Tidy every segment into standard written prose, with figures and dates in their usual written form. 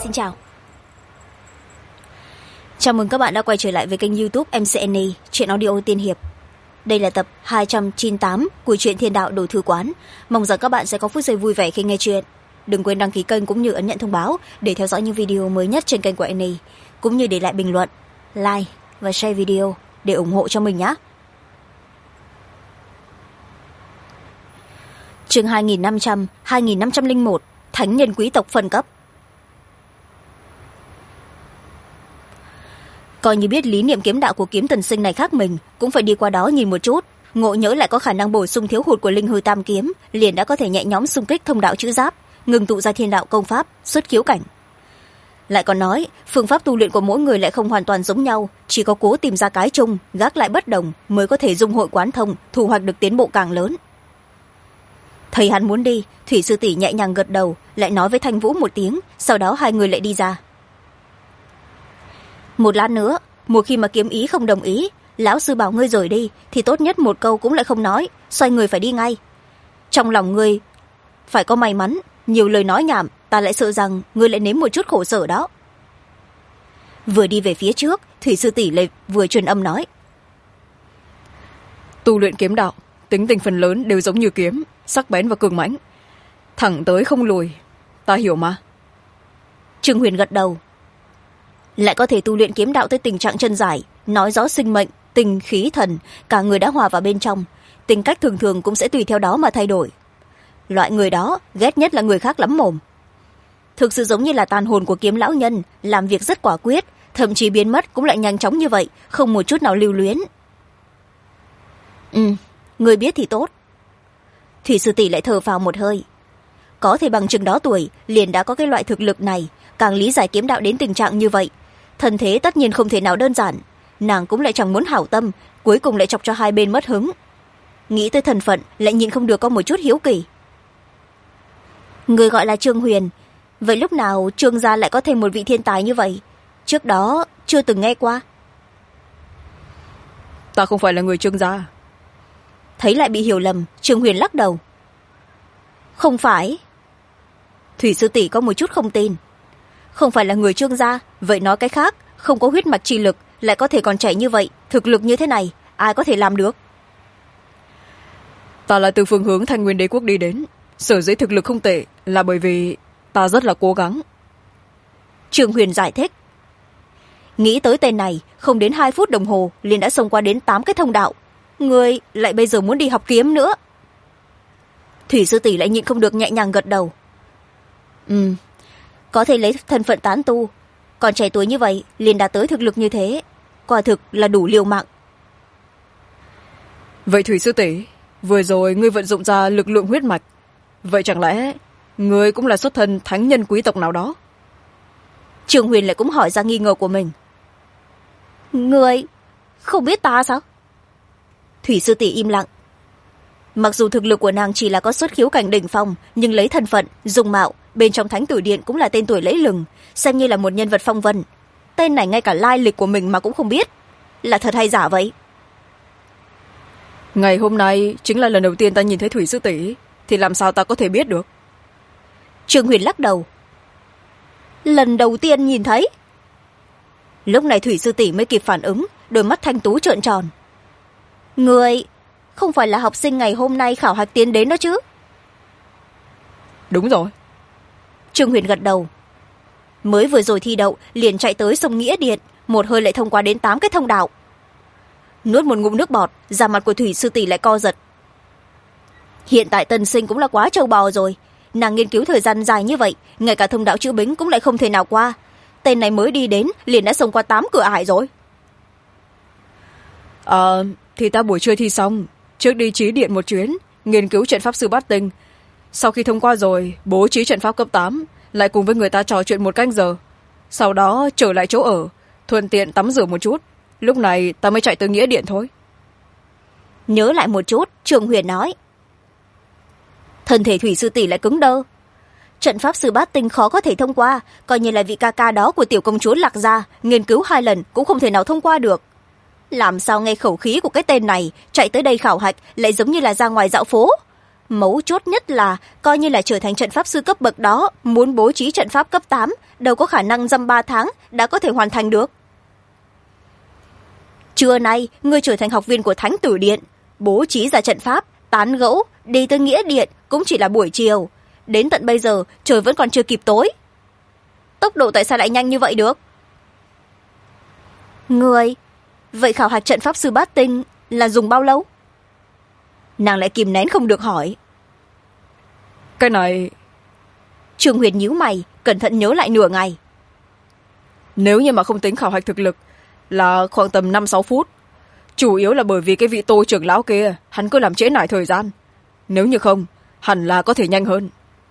Xin chào. Chào mừng các bạn đã quay trở lại với kênh YouTube MCNE Truyện Audio Tiên Hiệp. Đây là tập 298 của truyện Thiên Đạo Đồ Thư Quán. Mong rằng các bạn sẽ có phút giây vui vẻ khi nghe chuyện. Đừng quên đăng ký kênh cũng như ấn nhận thông báo để theo dõi những video mới nhất trên kênh của NE, cũng như để lại bình luận, like và share video để ủng hộ cho mình nhé. Chương 2501 Thánh nhân quý tộc phân cấp. Coi như biết lý niệm kiếm đạo của Kiếm Tần Sinh này khác mình, cũng phải đi qua đó nhìn một chút. Ngộ nhỡ lại có khả năng bổ sung thiếu hụt của linh hư tam kiếm, liền đã có thể nhẹ nhõm xung kích thông đạo chữ giáp, ngừng tụ ra thiên đạo công pháp, xuất khiếu cảnh. Lại còn nói, phương pháp tu luyện của mỗi người lại không hoàn toàn giống nhau, chỉ có cố tìm ra cái chung, gác lại bất đồng mới có thể dung hội quán thông, thu hoạch được tiến bộ càng lớn. Thấy hắn muốn đi, Thủy sư tỷ nhẹ nhàng gật đầu, lại nói với Thanh Vũ một tiếng, sau đó hai người lại đi ra. Một lát nữa, một khi mà kiếm ý không đồng ý, lão sư bảo ngươi rời đi thì tốt nhất một câu cũng lại không nói, xoay người phải đi ngay. Trong lòng ngươi phải có may mắn, nhiều lời nói nhảm, ta lại sợ rằng ngươi lại nếm một chút khổ sở đó. Vừa đi về phía trước, Thủy sư tỷ lại vừa truyền âm nói: Tu luyện kiếm đạo, tính tình phần lớn đều giống như kiếm, sắc bén và cường mãnh, thẳng tới không lùi, ta hiểu mà. Trương Huyền gật đầu. Lại có thể tu luyện kiếm đạo tới tình trạng chân giải, nói rõ sinh mệnh, tình khí thần, cả người đã hòa vào bên trong, tính cách thường thường cũng sẽ tùy theo đó mà thay đổi. Loại người đó ghét nhất là người khác lắm mồm. Thực sự giống như là tàn hồn của Kiếm lão nhân, làm việc rất quả quyết, thậm chí biến mất cũng lại nhanh chóng như vậy, không một chút nào lưu luyến. Người biết thì tốt. Thủy sư tỷ lại thở phào một hơi. Có thể bằng chừng đó tuổi liền đã có cái loại thực lực này, càng lý giải kiếm đạo đến tình trạng như vậy, thân thế tất nhiên không thể nào đơn giản. Nàng cũng lại chẳng muốn hảo tâm, cuối cùng lại chọc cho hai bên mất hứng. Nghĩ tới thân phận, lại nhịn không được có một chút hiếu kỳ. Người gọi là Trương Huyền, vậy lúc nào Trương gia lại có thêm một vị thiên tài như vậy? Trước đó chưa từng nghe qua. Ta không phải là người Trương gia. Thấy lại bị hiểu lầm, Trương Huyền lắc đầu. Không phải. Thủy sư tỷ có một chút không tin. Không phải là người Trương gia, vậy nói cái khác, không có huyết mạch chi lực, lại có thể còn trẻ như vậy, thực lực như thế này, ai có thể làm được? Ta là từ phương hướng Thanh Nguyên Đế quốc đi đến, sở dĩ thực lực không tệ là bởi vì ta rất là cố gắng. Trương Huyền giải thích. Nghĩ tới tên này, không đến 2 phút đồng hồ liền đã xông qua đến 8 cái thông đạo. Người lại bây giờ muốn đi học kiếm nữa. Thủy sư tỷ lại nhịn không được nhẹ nhàng gật đầu. Có thể lấy thân phận tán tu, còn trẻ tuổi như vậy liền đạt tới thực lực như thế, quả thực là đủ liều mạng. Vậy Thủy sư tỷ, vừa rồi ngươi vận dụng ra lực lượng huyết mạch, vậy chẳng lẽ ngươi cũng là xuất thân thánh nhân quý tộc nào đó? Trương Huyền lại cũng hỏi ra nghi ngờ của mình. Ngươi không biết ta sao? Thủy sư tỷ im lặng. Mặc dù thực lực của nàng chỉ là có xuất khiếu cảnh đỉnh phong, nhưng lấy thân phận, dung mạo, bên trong Thánh Tử Điện cũng là tên tuổi lẫy lừng, xem như là một nhân vật phong vân. Tên này ngay cả lai lịch của mình mà cũng không biết, là thật hay giả vậy? Ngày hôm nay chính là lần đầu tiên ta nhìn thấy Thủy sư tỷ, thì làm sao ta có thể biết được? Trương Huyền lắc đầu. Lần đầu tiên nhìn thấy? Lúc này Thủy sư tỷ mới kịp phản ứng, đôi mắt thanh tú trợn tròn. Người không phải là học sinh ngày hôm nay khảo hạch tiến đến đó chứ? Đúng rồi. Trương Huyền gật đầu. Mới vừa rồi thi đậu liền chạy tới sông Nghĩa Điện, một hơi lại thông qua đến 8 cái thông đạo. Nuốt một ngụm nước bọt, da mặt của Thủy sư tỷ lại co giật. Hiện tại Tần Sinh cũng là quá trâu bò rồi, nàng nghiên cứu thời gian dài như vậy, ngay cả thông đạo chữ bính cũng lại không thể nào qua. Tên này mới đi đến liền đã xông qua 8 cửa ải rồi. Thì ta buổi trưa thi xong, trước đi Chí Điện một chuyến, nghiên cứu trận pháp sư bát tinh. Sau khi thông qua rồi, bố trí trận pháp cấp 8, lại cùng với người ta trò chuyện 1 canh giờ. Sau đó trở lại chỗ ở, thuận tiện tắm rửa một chút. Lúc này ta mới chạy tới Nghĩa Điện thôi. Nhớ lại một chút, Trương Huyền nói. Thân thể Thủy sư tỷ lại cứng đơ. Trận pháp sư bát tinh khó có thể thông qua, coi như là vị ca ca đó của tiểu công chúa Lạc Gia, nghiên cứu 2 lần cũng không thể nào thông qua được. Làm sao nghe khẩu khí của cái tên này chạy tới đây khảo hạch lại giống như là ra ngoài dạo phố? Mấu chốt nhất là coi như là trở thành trận pháp sư cấp bậc đó, muốn bố trí trận pháp cấp 8, đâu có khả năng dăm 3 tháng đã có thể hoàn thành được. Trưa nay ngươi trở thành học viên của Thánh Tử Điện, bố trí ra trận pháp, tán gẫu, đi tới nghĩa điện cũng chỉ là buổi chiều. Đến tận bây giờ trời vẫn còn chưa kịp tối. Tốc độ tại sao lại nhanh như vậy được? Ngươi, vậy khảo hạch trận pháp sư bát tinh là dùng bao lâu? Nàng lại kìm nén không được hỏi. Cái này... Trương Huyền nhíu mày, cẩn thận nhớ lại nửa ngày. Nếu như mà không tính khảo hạch thực lực là khoảng tầm 5-6 phút. Chủ yếu là bởi vì cái vị Tô trưởng lão kia, hắn cứ làm trễ nải thời gian. Nếu như không, hẳn là có thể nhanh hơn.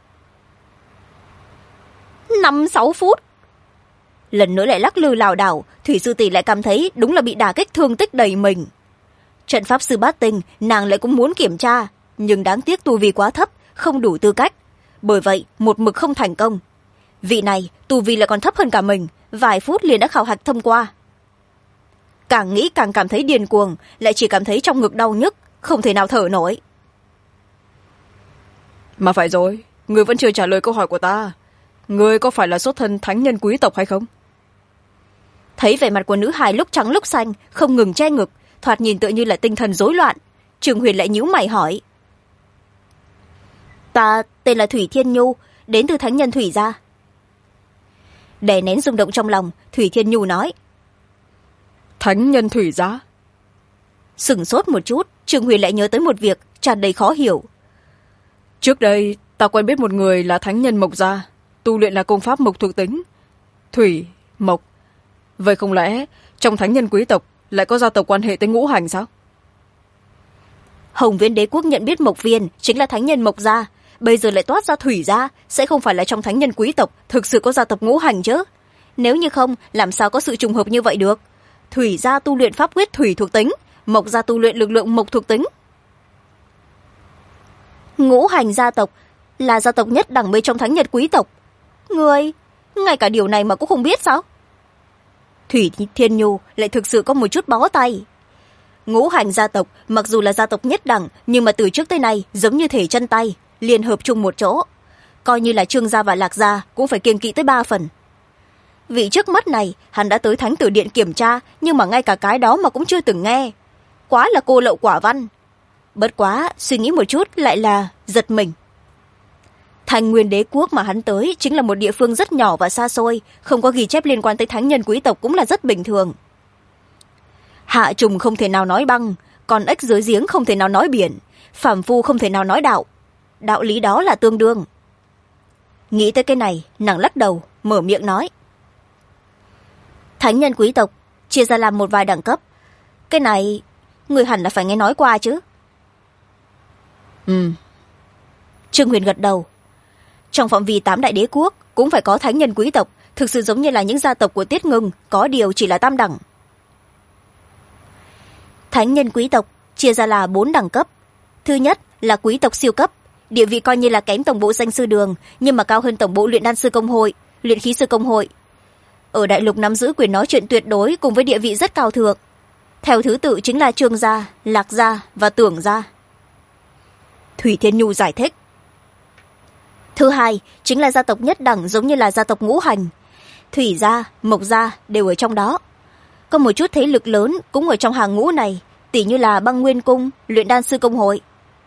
5-6 phút? Lần nữa lại lắc lư lảo đảo, Thủy sư tỷ lại cảm thấy đúng là bị đả kích thương tích đầy mình. Trận pháp sư bát tinh nàng lại cũng muốn kiểm tra, nhưng đáng tiếc tu vi quá thấp, không đủ tư cách, bởi vậy một mực không thành công. Vị này tu vi lại còn thấp hơn cả mình, vài phút liền đã khảo hạch thông qua. Càng nghĩ càng cảm thấy điên cuồng, lại chỉ cảm thấy trong ngực đau nhức, không thể nào thở nổi. Mà phải rồi, ngươi vẫn chưa trả lời câu hỏi của ta. Ngươi có phải là xuất thân thánh nhân quý tộc hay không? Thấy vẻ mặt của nữ hài lúc trắng lúc xanh, không ngừng che ngực, thoạt nhìn tựa như là tinh thần rối loạn. Trường Huyền lại nhíu mày hỏi. Ta tên là Thủy Thiên Nhu, đến từ thánh nhân Thủy gia. Đè nén rung động trong lòng, Thủy Thiên Nhu nói. Thánh nhân Thủy gia? Sửng sốt một chút, Trường Huyền lại nhớ tới một việc tràn đầy khó hiểu. Trước đây ta quen biết một người là thánh nhân Mộc gia, tu luyện là công pháp mộc thuộc tính. Thủy, Mộc. Vậy không lẽ trong thánh nhân quý tộc lại có gia tộc quan hệ tới ngũ hành sao? Hồng Viễn đế quốc nhận biết Mộc Viên chính là thánh nhân Mộc gia, bây giờ lại toát ra Thủy gia, sẽ không phải là trong thánh nhân quý tộc thực sự có gia tộc ngũ hành chứ? Nếu như không, làm sao có sự trùng hợp như vậy được? Thủy gia tu luyện pháp quyết thủy thuộc tính, Mộc gia tu luyện lực lượng mộc thuộc tính. Ngũ hành gia tộc là gia tộc nhất đẳng bên trong thánh nhân quý tộc. Ngươi, ngay cả điều này mà cũng không biết sao? Thủy Thiên Nhu lại thực sự có một chút bó tay. Ngũ hành gia tộc mặc dù là gia tộc nhất đẳng, nhưng mà từ trước tới nay giống như thể chân tay, liên hợp chung một chỗ. Coi như là Trương gia và Lạc gia cũng phải kiêng kỵ tới 3 phần. Vị trước mắt này hắn đã tới Thánh Tử Điện kiểm tra, nhưng mà ngay cả cái đó mà cũng chưa từng nghe. Quá là cô lậu quả văn. Bất quá suy nghĩ một chút lại là giật mình. Thành Nguyên đế quốc mà hắn tới chính là một địa phương rất nhỏ và xa xôi, không có ghi chép liên quan tới thánh nhân quý tộc cũng là rất bình thường. Hạ trùng không thể nào nói băng, còn ếch dưới giếng không thể nào nói biển, phàm phu không thể nào nói đạo. Đạo lý đó là tương đương. Nghĩ tới cái này, nàng lắc đầu, mở miệng nói. Thánh nhân quý tộc chia ra làm một vài đẳng cấp. Cái này, người hẳn là phải nghe nói qua chứ. Trương Huyền gật đầu. Trong phạm vi 8 đại đế quốc cũng phải có thánh nhân quý tộc, thực sự giống như là những gia tộc của Tiết Ngưng, có điều chỉ là tam đẳng. Thánh nhân quý tộc chia ra là 4 đẳng cấp. Thứ nhất là quý tộc siêu cấp, địa vị coi như là kém tổng bộ danh sư đường, nhưng mà cao hơn tổng bộ luyện đan sư công hội, luyện khí sư công hội. Ở đại lục nắm giữ quyền nói chuyện tuyệt đối cùng với địa vị rất cao thượng. Theo thứ tự chính là Trương gia, Lạc gia và Tưởng gia. Thủy Thiên Nhu giải thích. Thứ hai chính là gia tộc nhất đẳng, giống như là gia tộc ngũ hành. Thủy gia, Mộc gia đều ở trong đó. Có một chút thế lực lớn cũng ở trong hàng ngũ này, tỉ như là Băng Nguyên cung, luyện đan sư công hội.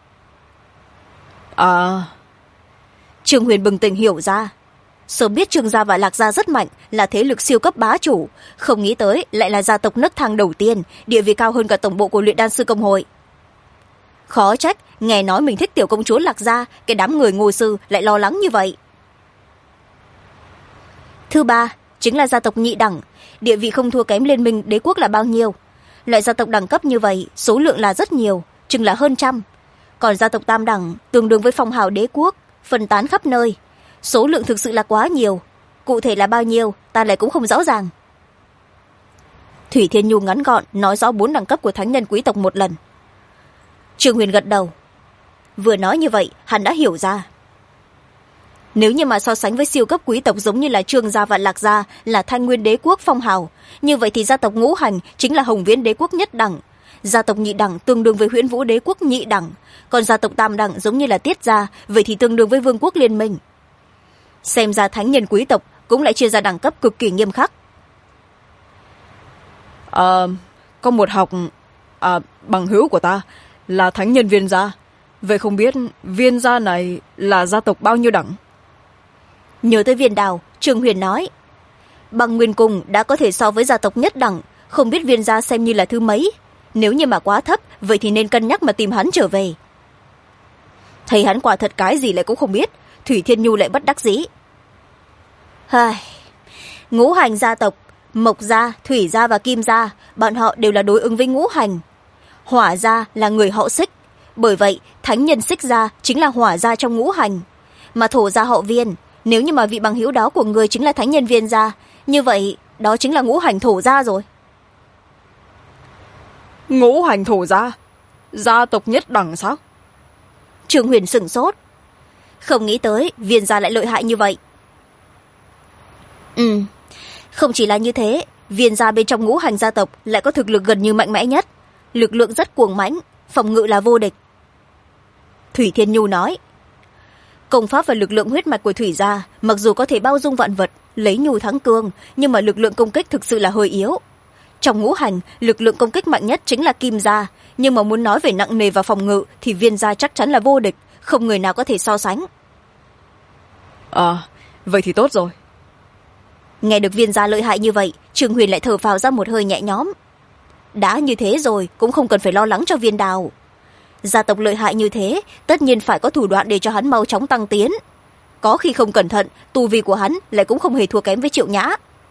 Trương Huyền bừng tỉnh hiểu ra. Sớm biết Trương gia và Lạc gia rất mạnh, là thế lực siêu cấp bá chủ, không nghĩ tới lại là gia tộc nấc thang đầu tiên, địa vị cao hơn cả tổng bộ của luyện đan sư công hội. Khó trách nghe nói mình thích tiểu công chúa Lạc gia, cái đám người ngô sư lại lo lắng như vậy. Thứ ba chính là gia tộc nhị đẳng, địa vị không thua kém Liên minh đế quốc là bao nhiêu. Loại gia tộc đẳng cấp như vậy số lượng là rất nhiều, chừng là hơn trăm. Còn gia tộc tam đẳng tương đương với phong hào đế quốc, phân tán khắp nơi, số lượng thực sự là quá nhiều, cụ thể là bao nhiêu ta lại cũng không rõ ràng. Thủy Thiên Nhu ngắn gọn nói rõ 4 đẳng cấp của thánh nhân quý tộc một lần. Trương Huyền gật đầu. Vừa nói như vậy hắn đã hiểu ra. Nếu như mà so sánh với siêu cấp quý tộc giống như là Trương gia và Lạc gia là Thanh Nguyên đế quốc phong hào, như vậy thì gia tộc ngũ hành chính là Hồng Viễn đế quốc nhất đẳng. gia tộc nhị đẳng tương đương với Huyễn Vũ Đế quốc nhị đẳng, còn gia tộc tam đẳng giống như là Tiết gia, vậy thì tương đương với Vương quốc liên minh. Xem ra thánh nhân quý tộc cũng lại chia ra đẳng cấp cực kỳ nghiêm khắc. Có một bằng hữu của ta là thánh nhân Viên gia, vậy không biết Viên gia này là gia tộc bao nhiêu đẳng? Nhớ tới Viên Đào, Trương Huyền nói, bằng nguyên cung đã có thể so với gia tộc nhất đẳng, không biết Viên gia xem như là thứ mấy. Nếu như mà quá thấp, vậy thì nên cân nhắc mà tìm hắn trở về. Thấy hắn quả thật cái gì lại cũng không biết, Thủy Thiên Nhu lại bất đắc dĩ. Ngũ hành gia tộc, Mộc gia, Thủy gia và Kim gia, bọn họ đều là đối ứng với ngũ hành. Hỏa gia là người họ Xích, bởi vậy thánh nhân Xích gia chính là hỏa gia trong ngũ hành. Mà thổ gia họ Viên, nếu như mà vị bằng hữu đó của người chính là thánh nhân Viên gia, như vậy đó chính là ngũ hành thổ gia rồi. Ngũ hành thổ gia? Gia tộc nhất đẳng sao? Trương Huyền sửng sốt, không nghĩ tới Viên gia lại lợi hại như vậy. Không chỉ là như thế, Viên gia bên trong ngũ hành gia tộc lại có thực lực gần như mạnh mẽ nhất, lực lượng rất cuồng mãnh, phòng ngự là vô địch. Thủy Thiên Nhu nói, công pháp và lực lượng huyết mạch của Thủy gia mặc dù có thể bao dung vạn vật, lấy nhu thắng cương, nhưng mà lực lượng công kích thực sự là hơi yếu. Trong ngũ hành, lực lượng công kích mạnh nhất chính là Kim gia, nhưng mà muốn nói về nặng nề và phòng ngự thì Viên gia chắc chắn là vô địch, không người nào có thể so sánh. Vậy thì tốt rồi. Nghe được Viên gia lợi hại như vậy, Trương Huyền lại thở phào ra một hơi nhẹ nhõm. Đã như thế rồi, cũng không cần phải lo lắng cho Viên Đào. Gia tộc lợi hại như thế, tất nhiên phải có thủ đoạn để cho hắn mau chóng tăng tiến. Có khi không cẩn thận, tu vi của hắn lại cũng không hề thua kém với Triệu Nhã.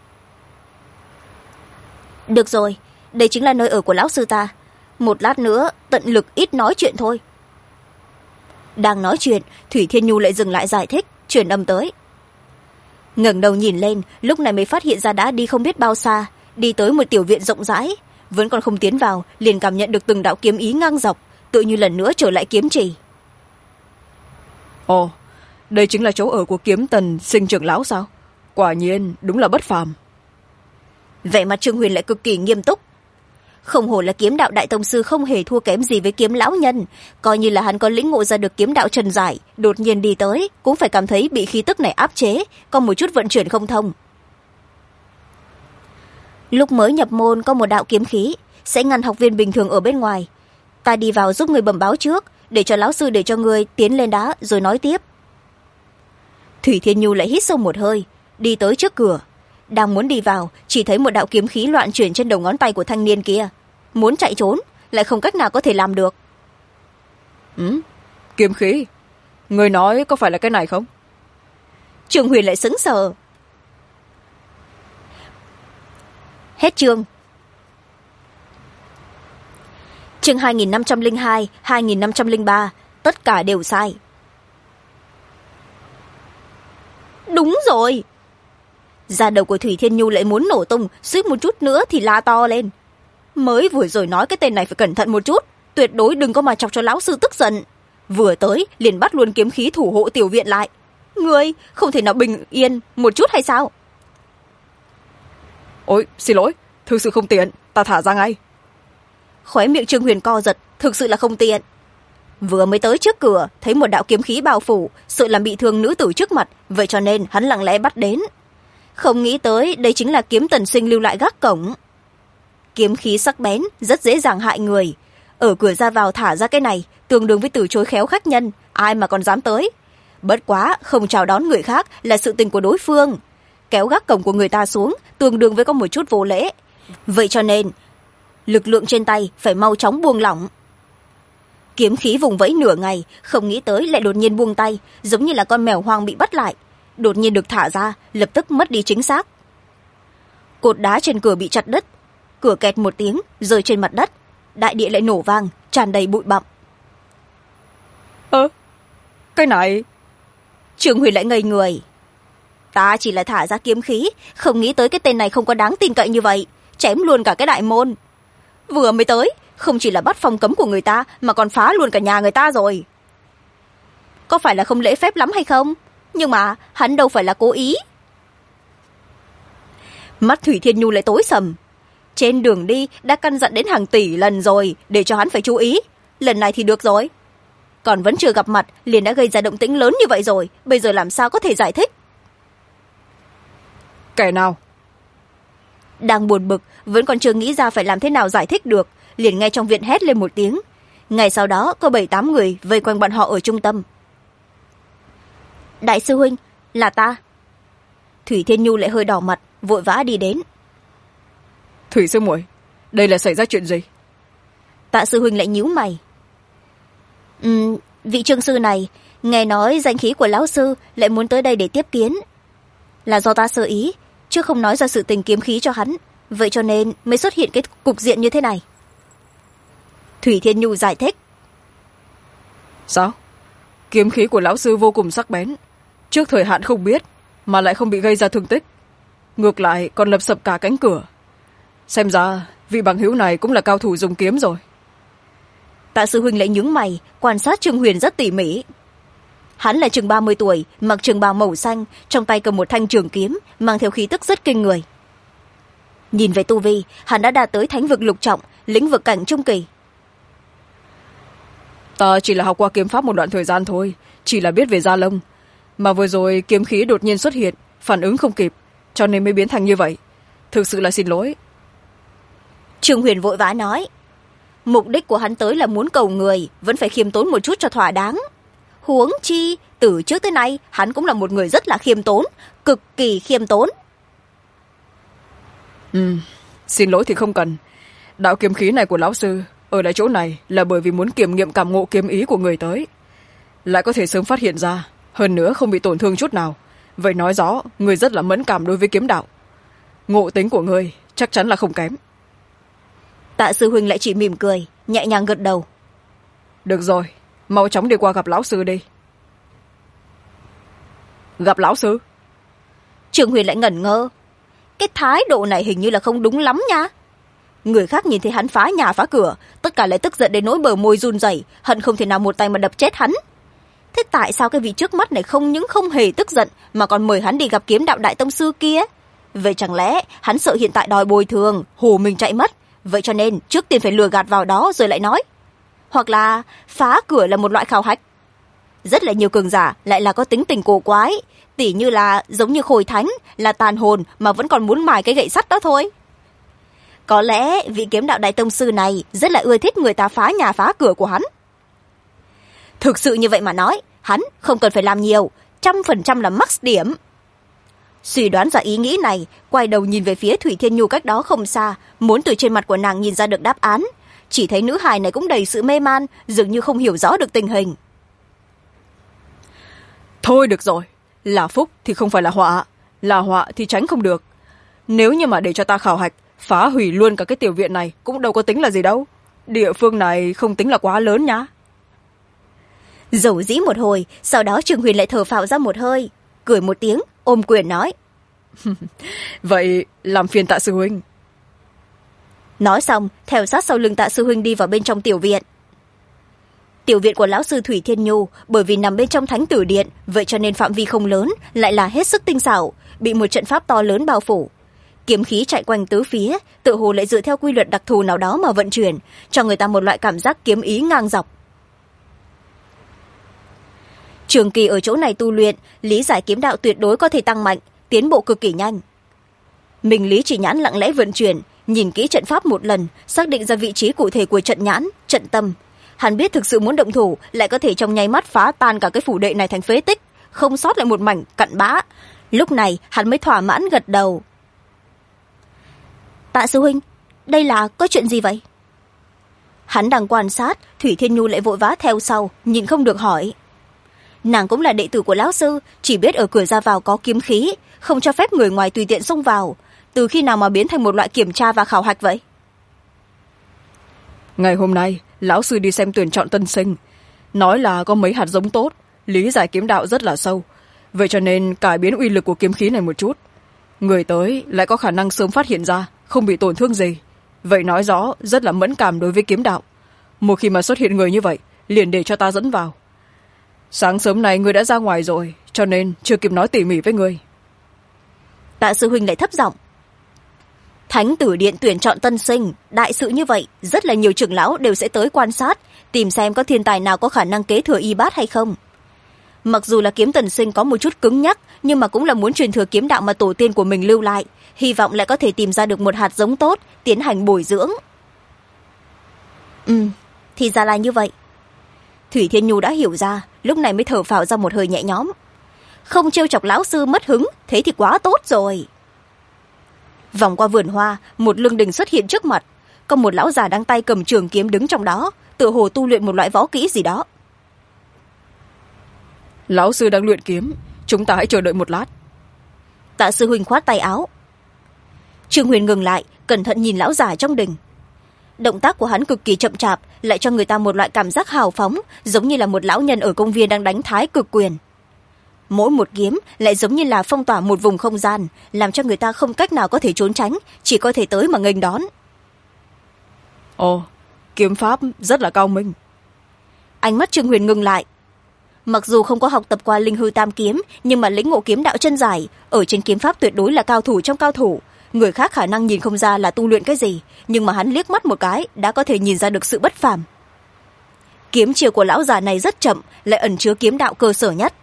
Được rồi, đây chính là nơi ở của lão sư ta. Một lát nữa, tận lực ít nói chuyện thôi. Đang nói chuyện, Thủy Thiên Nhu lại dừng lại giải thích, truyền âm tới. Ngẩng đầu nhìn lên, lúc này mới phát hiện ra đã đi không biết bao xa, đi tới một tiểu viện rộng rãi. Vẫn còn không tiến vào, liền cảm nhận được từng đạo kiếm ý ngang dọc, tự như lần nữa trở lại kiếm trì. Ồ, đây chính là chỗ ở của Kiếm Tần Sinh trưởng lão sao? Quả nhiên, đúng là bất phàm. Vẻ mặt Trương Huyền lại cực kỳ nghiêm túc. Không hổ là kiếm đạo đại tông sư, không hề thua kém gì với Kiếm lão nhân, coi như là hắn có lĩnh ngộ ra được kiếm đạo trần giải, đột nhiên đi tới cũng phải cảm thấy bị khí tức này áp chế, còn một chút vận chuyển không thông. Lúc mới nhập môn có một đạo kiếm khí sẽ ngăn học viên bình thường ở bên ngoài, ta đi vào giúp người bẩm báo trước, để cho lão sư để cho người tiến lên đá rồi nói tiếp. Thủy Thiên Nhu lại hít sâu một hơi, đi tới trước cửa. Đang muốn đi vào, chỉ thấy một đạo kiếm khí loạn chuyển trên đầu ngón tay của thanh niên kia. Muốn chạy trốn, lại không cách nào có thể làm được. Kiếm khí? Người nói có phải là cái này không? Trương Huyền lại sững sờ. Hết chương. Chương 2502, 2503, tất cả đều sai. Đúng rồi. Da đầu của Thủy Thiên Nhu lại muốn nổ tung, suýt một chút nữa thì la to lên. Mới vừa rồi nói cái tên này phải cẩn thận một chút, tuyệt đối đừng có mà chọc cho lão sư tức giận. Vừa tới liền bắt luôn kiếm khí thủ hộ tiểu viện lại. Ngươi không thể nào bình yên một chút hay sao? Ôi, xin lỗi, thực sự không tiện, ta thả ra ngay. Khóe miệng Trương Huyền co giật, thực sự là không tiện. Vừa mới tới trước cửa, thấy một đạo kiếm khí bao phủ, sợ làm bị thương nữ tử trước mặt, vậy cho nên hắn lặng lẽ bắt đến. Không nghĩ tới đây chính là Kiếm Tần Sinh lưu lại gác cổng. Kiếm khí sắc bén, rất dễ dàng hại người. Ở cửa ra vào thả ra cái này, tương đương với từ chối khéo khách nhân, ai mà còn dám tới. Bất quá, không chào đón người khác là sự tình của đối phương. Kéo gác cổng của người ta xuống, tương đương với có một chút vô lễ. Vậy cho nên, lực lượng trên tay phải mau chóng buông lỏng. Kiếm khí vùng vẫy nửa ngày, không nghĩ tới lại đột nhiên buông tay, giống như là con mèo hoang bị bắt lại. Đột nhiên được thả ra, lập tức mất đi chính xác. Cột đá trên cửa bị chặt đứt, cửa kẹt một tiếng rơi trên mặt đất, đại địa lại nổ vang, tràn đầy bụi bặm. Cái này... Trương Huyền lại ngây người. Ta chỉ là thả ra kiếm khí, không nghĩ tới cái tên này không có đáng tin cậy như vậy, chém luôn cả cái đại môn. Vừa mới tới, không chỉ là bắt phong cấm của người ta mà còn phá luôn cả nhà người ta rồi. Có phải là không lễ phép lắm hay không? Nhưng mà hắn đâu phải là cố ý. Mắt Thủy Thiên Nhu lại tối sầm. trên đường đi đã căn dặn đến hàng tỷ lần rồi để cho hắn phải chú ý. Lần này thì được rồi. Còn vẫn chưa gặp mặt liền đã gây ra động tĩnh lớn như vậy rồi, bây giờ làm sao có thể giải thích? Kẻ nào? Đang buồn bực, vẫn còn chưa nghĩ ra phải làm thế nào giải thích được, liền nghe trong viện hét lên một tiếng. Ngay sau đó có 7-8 người vây quanh bọn họ ở trung tâm. Đại sư huynh, là ta. Thủy Thiên Nhu lại hơi đỏ mặt, vội vã đi đến. Thủy sư muội, đây là xảy ra chuyện gì? Tạ sư huynh lại nhíu mày. Vị trương sư này nghe nói danh khí của lão sư lại muốn tới đây để tiếp kiến, là do ta sơ ý chứ không nói ra sự tình kiếm khí cho hắn, vậy cho nên mới xuất hiện cái cục diện như thế này. Thủy Thiên Nhu giải thích. Sao? Kiếm khí của lão sư vô cùng sắc bén, trước thời hạn không biết mà lại không bị gây ra thương tích, ngược lại còn lập sập cả cánh cửa. Xem ra vị bằng hữu này cũng là cao thủ dùng kiếm rồi. Tạ sư huynh lại nhướng mày quan sát Trương Huyền rất tỉ mỉ. Hắn là chừng 30 tuổi, mặc trường bào màu xanh, trong tay cầm một thanh trường kiếm, mang theo khí tức rất kinh người. Nhìn về tu vi, hắn đã đạt tới thánh vực lục trọng, lĩnh vực cảnh trung kỳ. Ta chỉ là học qua kiếm pháp một đoạn thời gian thôi, chỉ là biết về da lông, mà vừa rồi kiếm khí đột nhiên xuất hiện, phản ứng không kịp, cho nên mới biến thành như vậy. Thực sự là xin lỗi. Trương Huyền vội vã nói. Mục đích của hắn tới là muốn cầu người, vẫn phải khiêm tốn một chút cho thỏa đáng. Huống chi từ trước tới nay hắn cũng là một người rất là khiêm tốn, cực kỳ khiêm tốn. Xin lỗi thì không cần. Đạo kiếm khí này của lão sư ở lại chỗ này là bởi vì muốn kiểm nghiệm cảm ngộ kiếm ý của người tới, lại có thể sớm phát hiện ra, hơn nữa không bị tổn thương chút nào. Vậy nói rõ người rất là mẫn cảm đối với kiếm đạo, ngộ tính của người chắc chắn là không kém. Tạ sư huynh lại chỉ mỉm cười, nhẹ nhàng gật đầu. Được rồi, mau chóng đi qua gặp lão sư đi. Gặp lão sư? Trương Huyền lại ngẩn ngơ. Cái thái độ này hình như là không đúng lắm nha. Người khác nhìn thấy hắn phá nhà phá cửa, tất cả lại tức giận đến nỗi bờ môi run rẩy, hận không thể nào một tay mà đập chết hắn. Thế tại sao cái vị trước mắt này không những không hề tức giận mà còn mời hắn đi gặp kiếm đạo đại tông sư kia? Vậy chẳng lẽ hắn sợ hiện tại đòi bồi thường, hù mình chạy mất, vậy cho nên trước tiên phải lừa gạt vào đó rồi lại nói? Hoặc là phá cửa là một loại khảo hạch? Rất là nhiều cường giả lại là có tính tình cổ quái, tỉ như là giống như Khôi Thánh, là tàn hồn mà vẫn còn muốn mài cái gậy sắt đó thôi. Có lẽ vị kiếm đạo đại tông sư này rất là ưa thích người ta phá nhà phá cửa của hắn. Thực sự như vậy mà nói, hắn không cần phải làm nhiều, 100% là max điểm. Suy đoán ra ý nghĩ này, quay đầu nhìn về phía Thủy Thiên Nhu cách đó không xa, muốn từ trên mặt của nàng nhìn ra được đáp án. Chỉ thấy nữ hài này cũng đầy sự mê man, dường như không hiểu rõ được tình hình. Thôi được rồi, là phúc thì không phải là họa thì tránh không được. Nếu như mà để cho ta khảo hạch, phá hủy luôn cả cái tiểu viện này cũng đâu có tính là gì đâu. Địa phương này không tính là quá lớn nhá. Dầu dĩ một hồi, sau đó Trương Huyền lại thở phào ra một hơi, cười một tiếng, ôm quyền nói. Vậy làm phiền Tạ sư huynh. Nói xong, theo sát sau lưng Tạ sư huynh đi vào bên trong tiểu viện. Tiểu viện của lão sư Thủy Thiên Nhu bởi vì nằm bên trong thánh tử điện, vậy cho nên phạm vi không lớn, lại là hết sức tinh xảo, bị một trận pháp to lớn bao phủ. Kiếm khí chạy quanh tứ phía, tự hồ lại dựa theo quy luật đặc thù nào đó mà vận chuyển, cho người ta một loại cảm giác kiếm ý ngang dọc. Trường kỳ ở chỗ này tu luyện, lý giải kiếm đạo tuyệt đối có thể tăng mạnh, tiến bộ cực kỳ nhanh. Minh Lý chỉ nhãn lặng lẽ vận chuyển, nhìn kỹ trận pháp một lần, xác định ra vị trí cụ thể của trận nhãn, trận tâm. Hắn biết thực sự muốn động thủ, lại có thể trong nháy mắt phá tan cả cái phủ đệ này thành phế tích, không sót lại một mảnh cặn bã. Lúc này hắn mới thỏa mãn gật đầu. Tạ sư huynh, đây là có chuyện gì vậy? Hắn đang quan sát, Thủy Thiên Nhu lại vội vã theo sau, nhìn không được hỏi. Nàng cũng là đệ tử của lão sư, chỉ biết ở cửa ra vào có kiếm khí, không cho phép người ngoài tùy tiện xông vào. Từ khi nào mà biến thành một loại kiểm tra và khảo hạch vậy? Ngày hôm nay lão sư đi xem tuyển chọn tân sinh, nói là có mấy hạt giống tốt, lý giải kiếm đạo rất là sâu, vậy cho nên cải biến uy lực của kiếm khí này một chút. Người tới lại có khả năng sớm phát hiện ra, không bị tổn thương gì, vậy nói rõ rất là mẫn cảm đối với kiếm đạo. Một khi mà xuất hiện người như vậy, liền để cho ta dẫn vào. Sáng sớm này người đã ra ngoài rồi, cho nên chưa kịp nói tỉ mỉ với người. Tạ sư huynh lại thấp giọng. Thánh tử điện tuyển chọn tân sinh, đại sự như vậy, rất là nhiều trưởng lão đều sẽ tới quan sát, tìm xem có thiên tài nào có khả năng kế thừa y bát hay không. Mặc dù là Kiếm Tần Sinh có một chút cứng nhắc, nhưng mà cũng là muốn truyền thừa kiếm đạo mà tổ tiên của mình lưu lại, hy vọng lại có thể tìm ra được một hạt giống tốt, tiến hành bồi dưỡng. Thì ra là như vậy. Thủy Thiên Nhu đã hiểu ra, lúc này mới thở phào ra một hơi nhẹ nhõm. Không trêu chọc lão sư mất hứng, thế thì quá tốt rồi. Vòng qua vườn hoa, một lương đình xuất hiện trước mặt, có một lão già đang tay cầm trường kiếm đứng trong đó, tựa hồ tu luyện một loại võ kỹ gì đó. Lão sư đang luyện kiếm, chúng ta hãy chờ đợi một lát. Tạ sư huynh khoát tay áo. Trương Huyền ngừng lại, cẩn thận nhìn lão già trong đình. Động tác của hắn cực kỳ chậm chạp, lại cho người ta một loại cảm giác hào phóng, giống như là một lão nhân ở công viên đang đánh thái cực quyền. Mỗi một kiếm lại giống như là phong tỏa một vùng không gian, làm cho người ta không cách nào có thể trốn tránh, chỉ có thể tới mà nghênh đón. Ồ, kiếm pháp rất là cao minh. Ánh mắt Trương Huyền ngừng lại. Mặc dù không có học tập qua linh hư tam kiếm, nhưng mà lĩnh ngộ kiếm đạo chân dài, ở trên kiếm pháp tuyệt đối là cao thủ trong cao thủ. Người khác khả năng nhìn không ra là tu luyện cái gì, nhưng mà hắn liếc mắt một cái đã có thể nhìn ra được sự bất phàm. Kiếm chiêu của lão già này rất chậm, lại ẩn chứa kiếm đạo cơ sở nhất.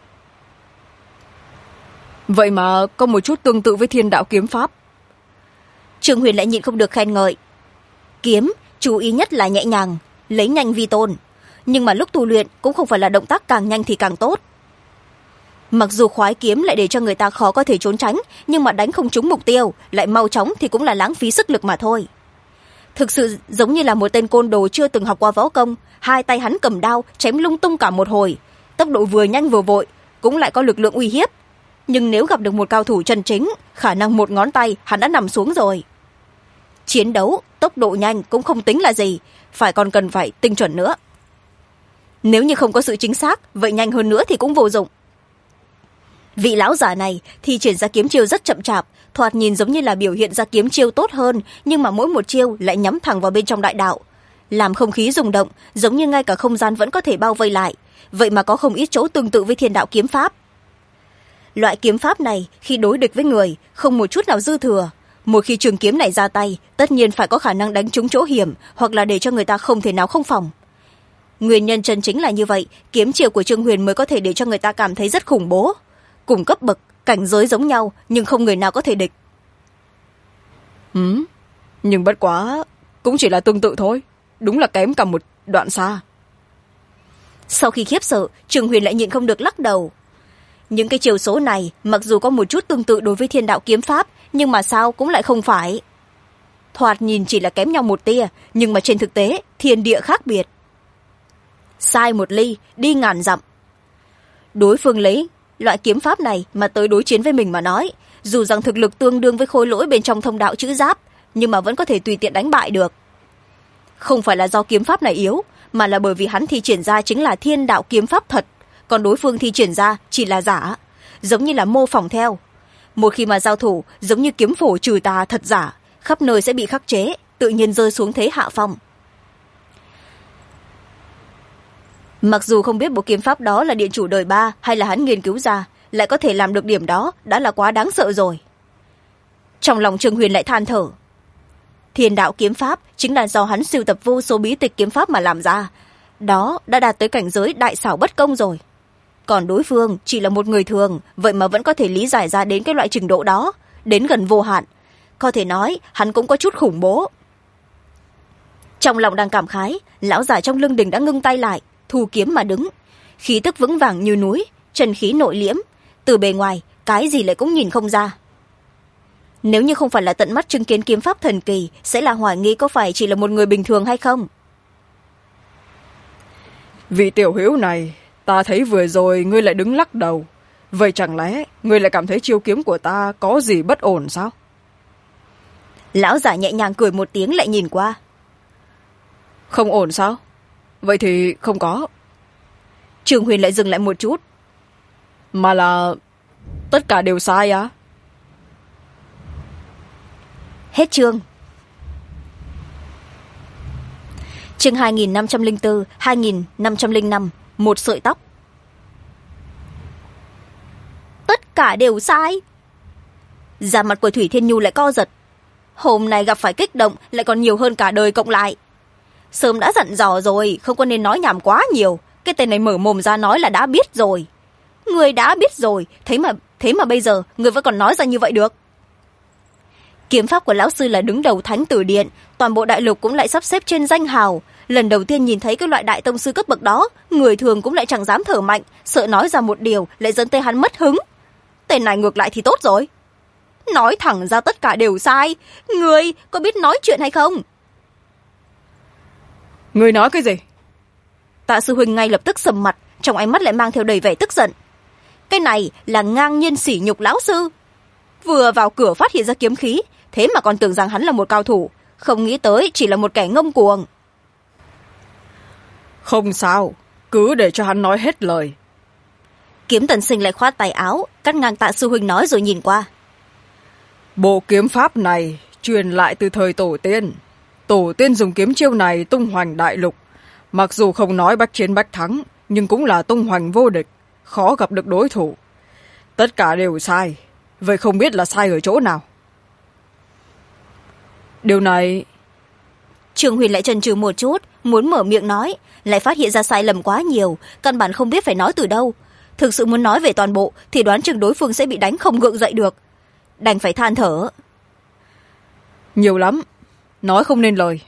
Vậy mà có một chút tương tự với thiên đạo kiếm pháp. Trương Huyền lại nhịn không được khen ngợi. Kiếm, chú ý nhất là nhẹ nhàng, lấy nhanh vi tôn. Nhưng mà lúc tu luyện cũng không phải là động tác càng nhanh thì càng tốt. Mặc dù khoái kiếm lại để cho người ta khó có thể trốn tránh, nhưng mà đánh không trúng mục tiêu, lại mau chóng thì cũng là lãng phí sức lực mà thôi. Thực sự giống như là một tên côn đồ chưa từng học qua võ công, hai tay hắn cầm đao, chém lung tung cả một hồi. Tốc độ vừa nhanh vừa vội, cũng lại có lực lượng uy hiếp. Nhưng nếu gặp được một cao thủ chân chính, khả năng một ngón tay hắn đã nằm xuống rồi. Chiến đấu, tốc độ nhanh cũng không tính là gì, còn cần phải tinh chuẩn nữa. Nếu như không có sự chính xác, vậy nhanh hơn nữa thì cũng vô dụng. Vị lão giả này thì triển ra kiếm chiêu rất chậm chạp, thoạt nhìn giống như là biểu hiện ra kiếm chiêu tốt hơn, nhưng mà mỗi một chiêu lại nhắm thẳng vào bên trong đại đạo, làm không khí rung động, giống như ngay cả không gian vẫn có thể bao vây lại. Vậy mà có không ít chỗ tương tự với thiên đạo kiếm pháp. Loại kiếm pháp này khi đối địch với người không một chút nào dư thừa, một khi trường kiếm này ra tay tất nhiên phải có khả năng đánh trúng chỗ hiểm, hoặc là để cho người ta không thể nào không phòng. Nguyên nhân chân chính là như vậy, kiếm chiêu của Trương Huyền mới có thể để cho người ta cảm thấy rất khủng bố. Cùng cấp bậc, cảnh giới giống nhau, nhưng không người nào có thể địch. Nhưng bất quá cũng chỉ là tương tự thôi, đúng là kém cả một đoạn xa. Sau khi khiếp sợ, Trương Huyền lại nhịn không được lắc đầu. Những cái chiều số này mặc dù có một chút tương tự đối với thiên đạo kiếm pháp, nhưng mà sao cũng lại không phải. Thoạt nhìn chỉ là kém nhau một tia, nhưng mà trên thực tế thiên địa khác biệt. Sai một ly, đi ngàn dặm. Đối phương lấy loại kiếm pháp này mà tới đối chiến với mình mà nói, dù rằng thực lực tương đương với khối lỗi bên trong thông đạo chữ giáp, nhưng mà vẫn có thể tùy tiện đánh bại được. Không phải là do kiếm pháp này yếu, mà là bởi vì hắn thi triển ra chính là thiên đạo kiếm pháp thật, còn đối phương thi triển ra chỉ là giả, giống như là mô phỏng theo. Một khi mà giao thủ, giống như kiếm phổ trừ tà thật giả, khắp nơi sẽ bị khắc chế, tự nhiên rơi xuống thế hạ phong. Mặc dù không biết bộ kiếm pháp đó là điện chủ đời 3 hay là hắn nghiên cứu ra, lại có thể làm được điểm đó đã là quá đáng sợ rồi. Trong lòng Trương Huyền lại than thở. Thiên đạo kiếm pháp chính là do hắn sưu tập vô số bí tịch kiếm pháp mà làm ra, đó đã đạt tới cảnh giới đại xảo bất công rồi. Còn đối phương chỉ là một người thường, vậy mà vẫn có thể lý giải ra đến cái loại trình độ đó, đến gần vô hạn. Có thể nói hắn cũng có chút khủng bố. Trong lòng đang cảm khái, lão già trong lưng đình đã ngưng tay lại, thu kiếm mà đứng, khí tức vững vàng như núi, chân khí nội liễm, từ bề ngoài cái gì lại cũng nhìn không ra. Nếu như không phải là tận mắt chứng kiến kiếm pháp thần kỳ, sẽ là hoài nghi có phải chỉ là một người bình thường hay không. Vị tiểu hữu này, ta thấy vừa rồi ngươi lại đứng lắc đầu, vậy chẳng lẽ ngươi lại cảm thấy chiêu kiếm của ta có gì bất ổn sao? Lão giả nhẹ nhàng cười một tiếng lại nhìn qua. Không ổn sao? Vậy thì không có. Trương Huyền lại dừng lại một chút. Mà là tất cả đều sai á? Hết chương. Chương 2504, 2505, một sợi tóc. Tất cả đều sai. Da mặt của Thủy Thiên Nhu lại co giật. Hôm nay gặp phải kích động lại còn nhiều hơn cả đời cộng lại. Sớm đã dặn dò rồi, không có nên nói nhảm quá nhiều. Cái tên này mở mồm ra nói là đã biết rồi. Người đã biết rồi, thế mà bây giờ người vẫn còn nói ra như vậy được. Kiếm pháp của lão sư là đứng đầu thánh tử điện, toàn bộ đại lục cũng lại sắp xếp trên danh hào. Lần đầu tiên nhìn thấy cái loại đại tông sư cấp bậc đó, người thường cũng lại chẳng dám thở mạnh, sợ nói ra một điều lại dẫn tới hắn mất hứng. Tên này ngược lại thì tốt rồi. Nói thẳng ra tất cả đều sai. Người có biết nói chuyện hay không? Người nói cái gì? Tạ sư huynh ngay lập tức sầm mặt, trong ánh mắt lại mang theo đầy vẻ tức giận. Cái này là ngang nhiên sỉ nhục lão sư. Vừa vào cửa phát hiện ra kiếm khí, thế mà còn tưởng rằng hắn là một cao thủ, không nghĩ tới chỉ là một kẻ ngông cuồng. Không sao, cứ để cho hắn nói hết lời. Kiếm Tần Sinh lại khoát tay áo, cắt ngang Tạ sư huynh nói rồi nhìn qua. Bộ kiếm pháp này truyền lại từ thời tổ tiên. Tổ tiên dùng kiếm chiêu này tung hoành đại lục. Mặc dù không nói bách chiến bách thắng, nhưng cũng là tung hoành vô địch, khó gặp được đối thủ. Tất cả đều sai. Vậy không biết là sai ở chỗ nào? Điều này... Trương Huyền lại chần chừ một chút, muốn mở miệng nói, lại phát hiện ra sai lầm quá nhiều, căn bản không biết phải nói từ đâu. Thực sự muốn nói về toàn bộ thì đoán chừng đối phương sẽ bị đánh không gượng dậy được. Đành phải than thở. Nhiều lắm, nói không nên lời.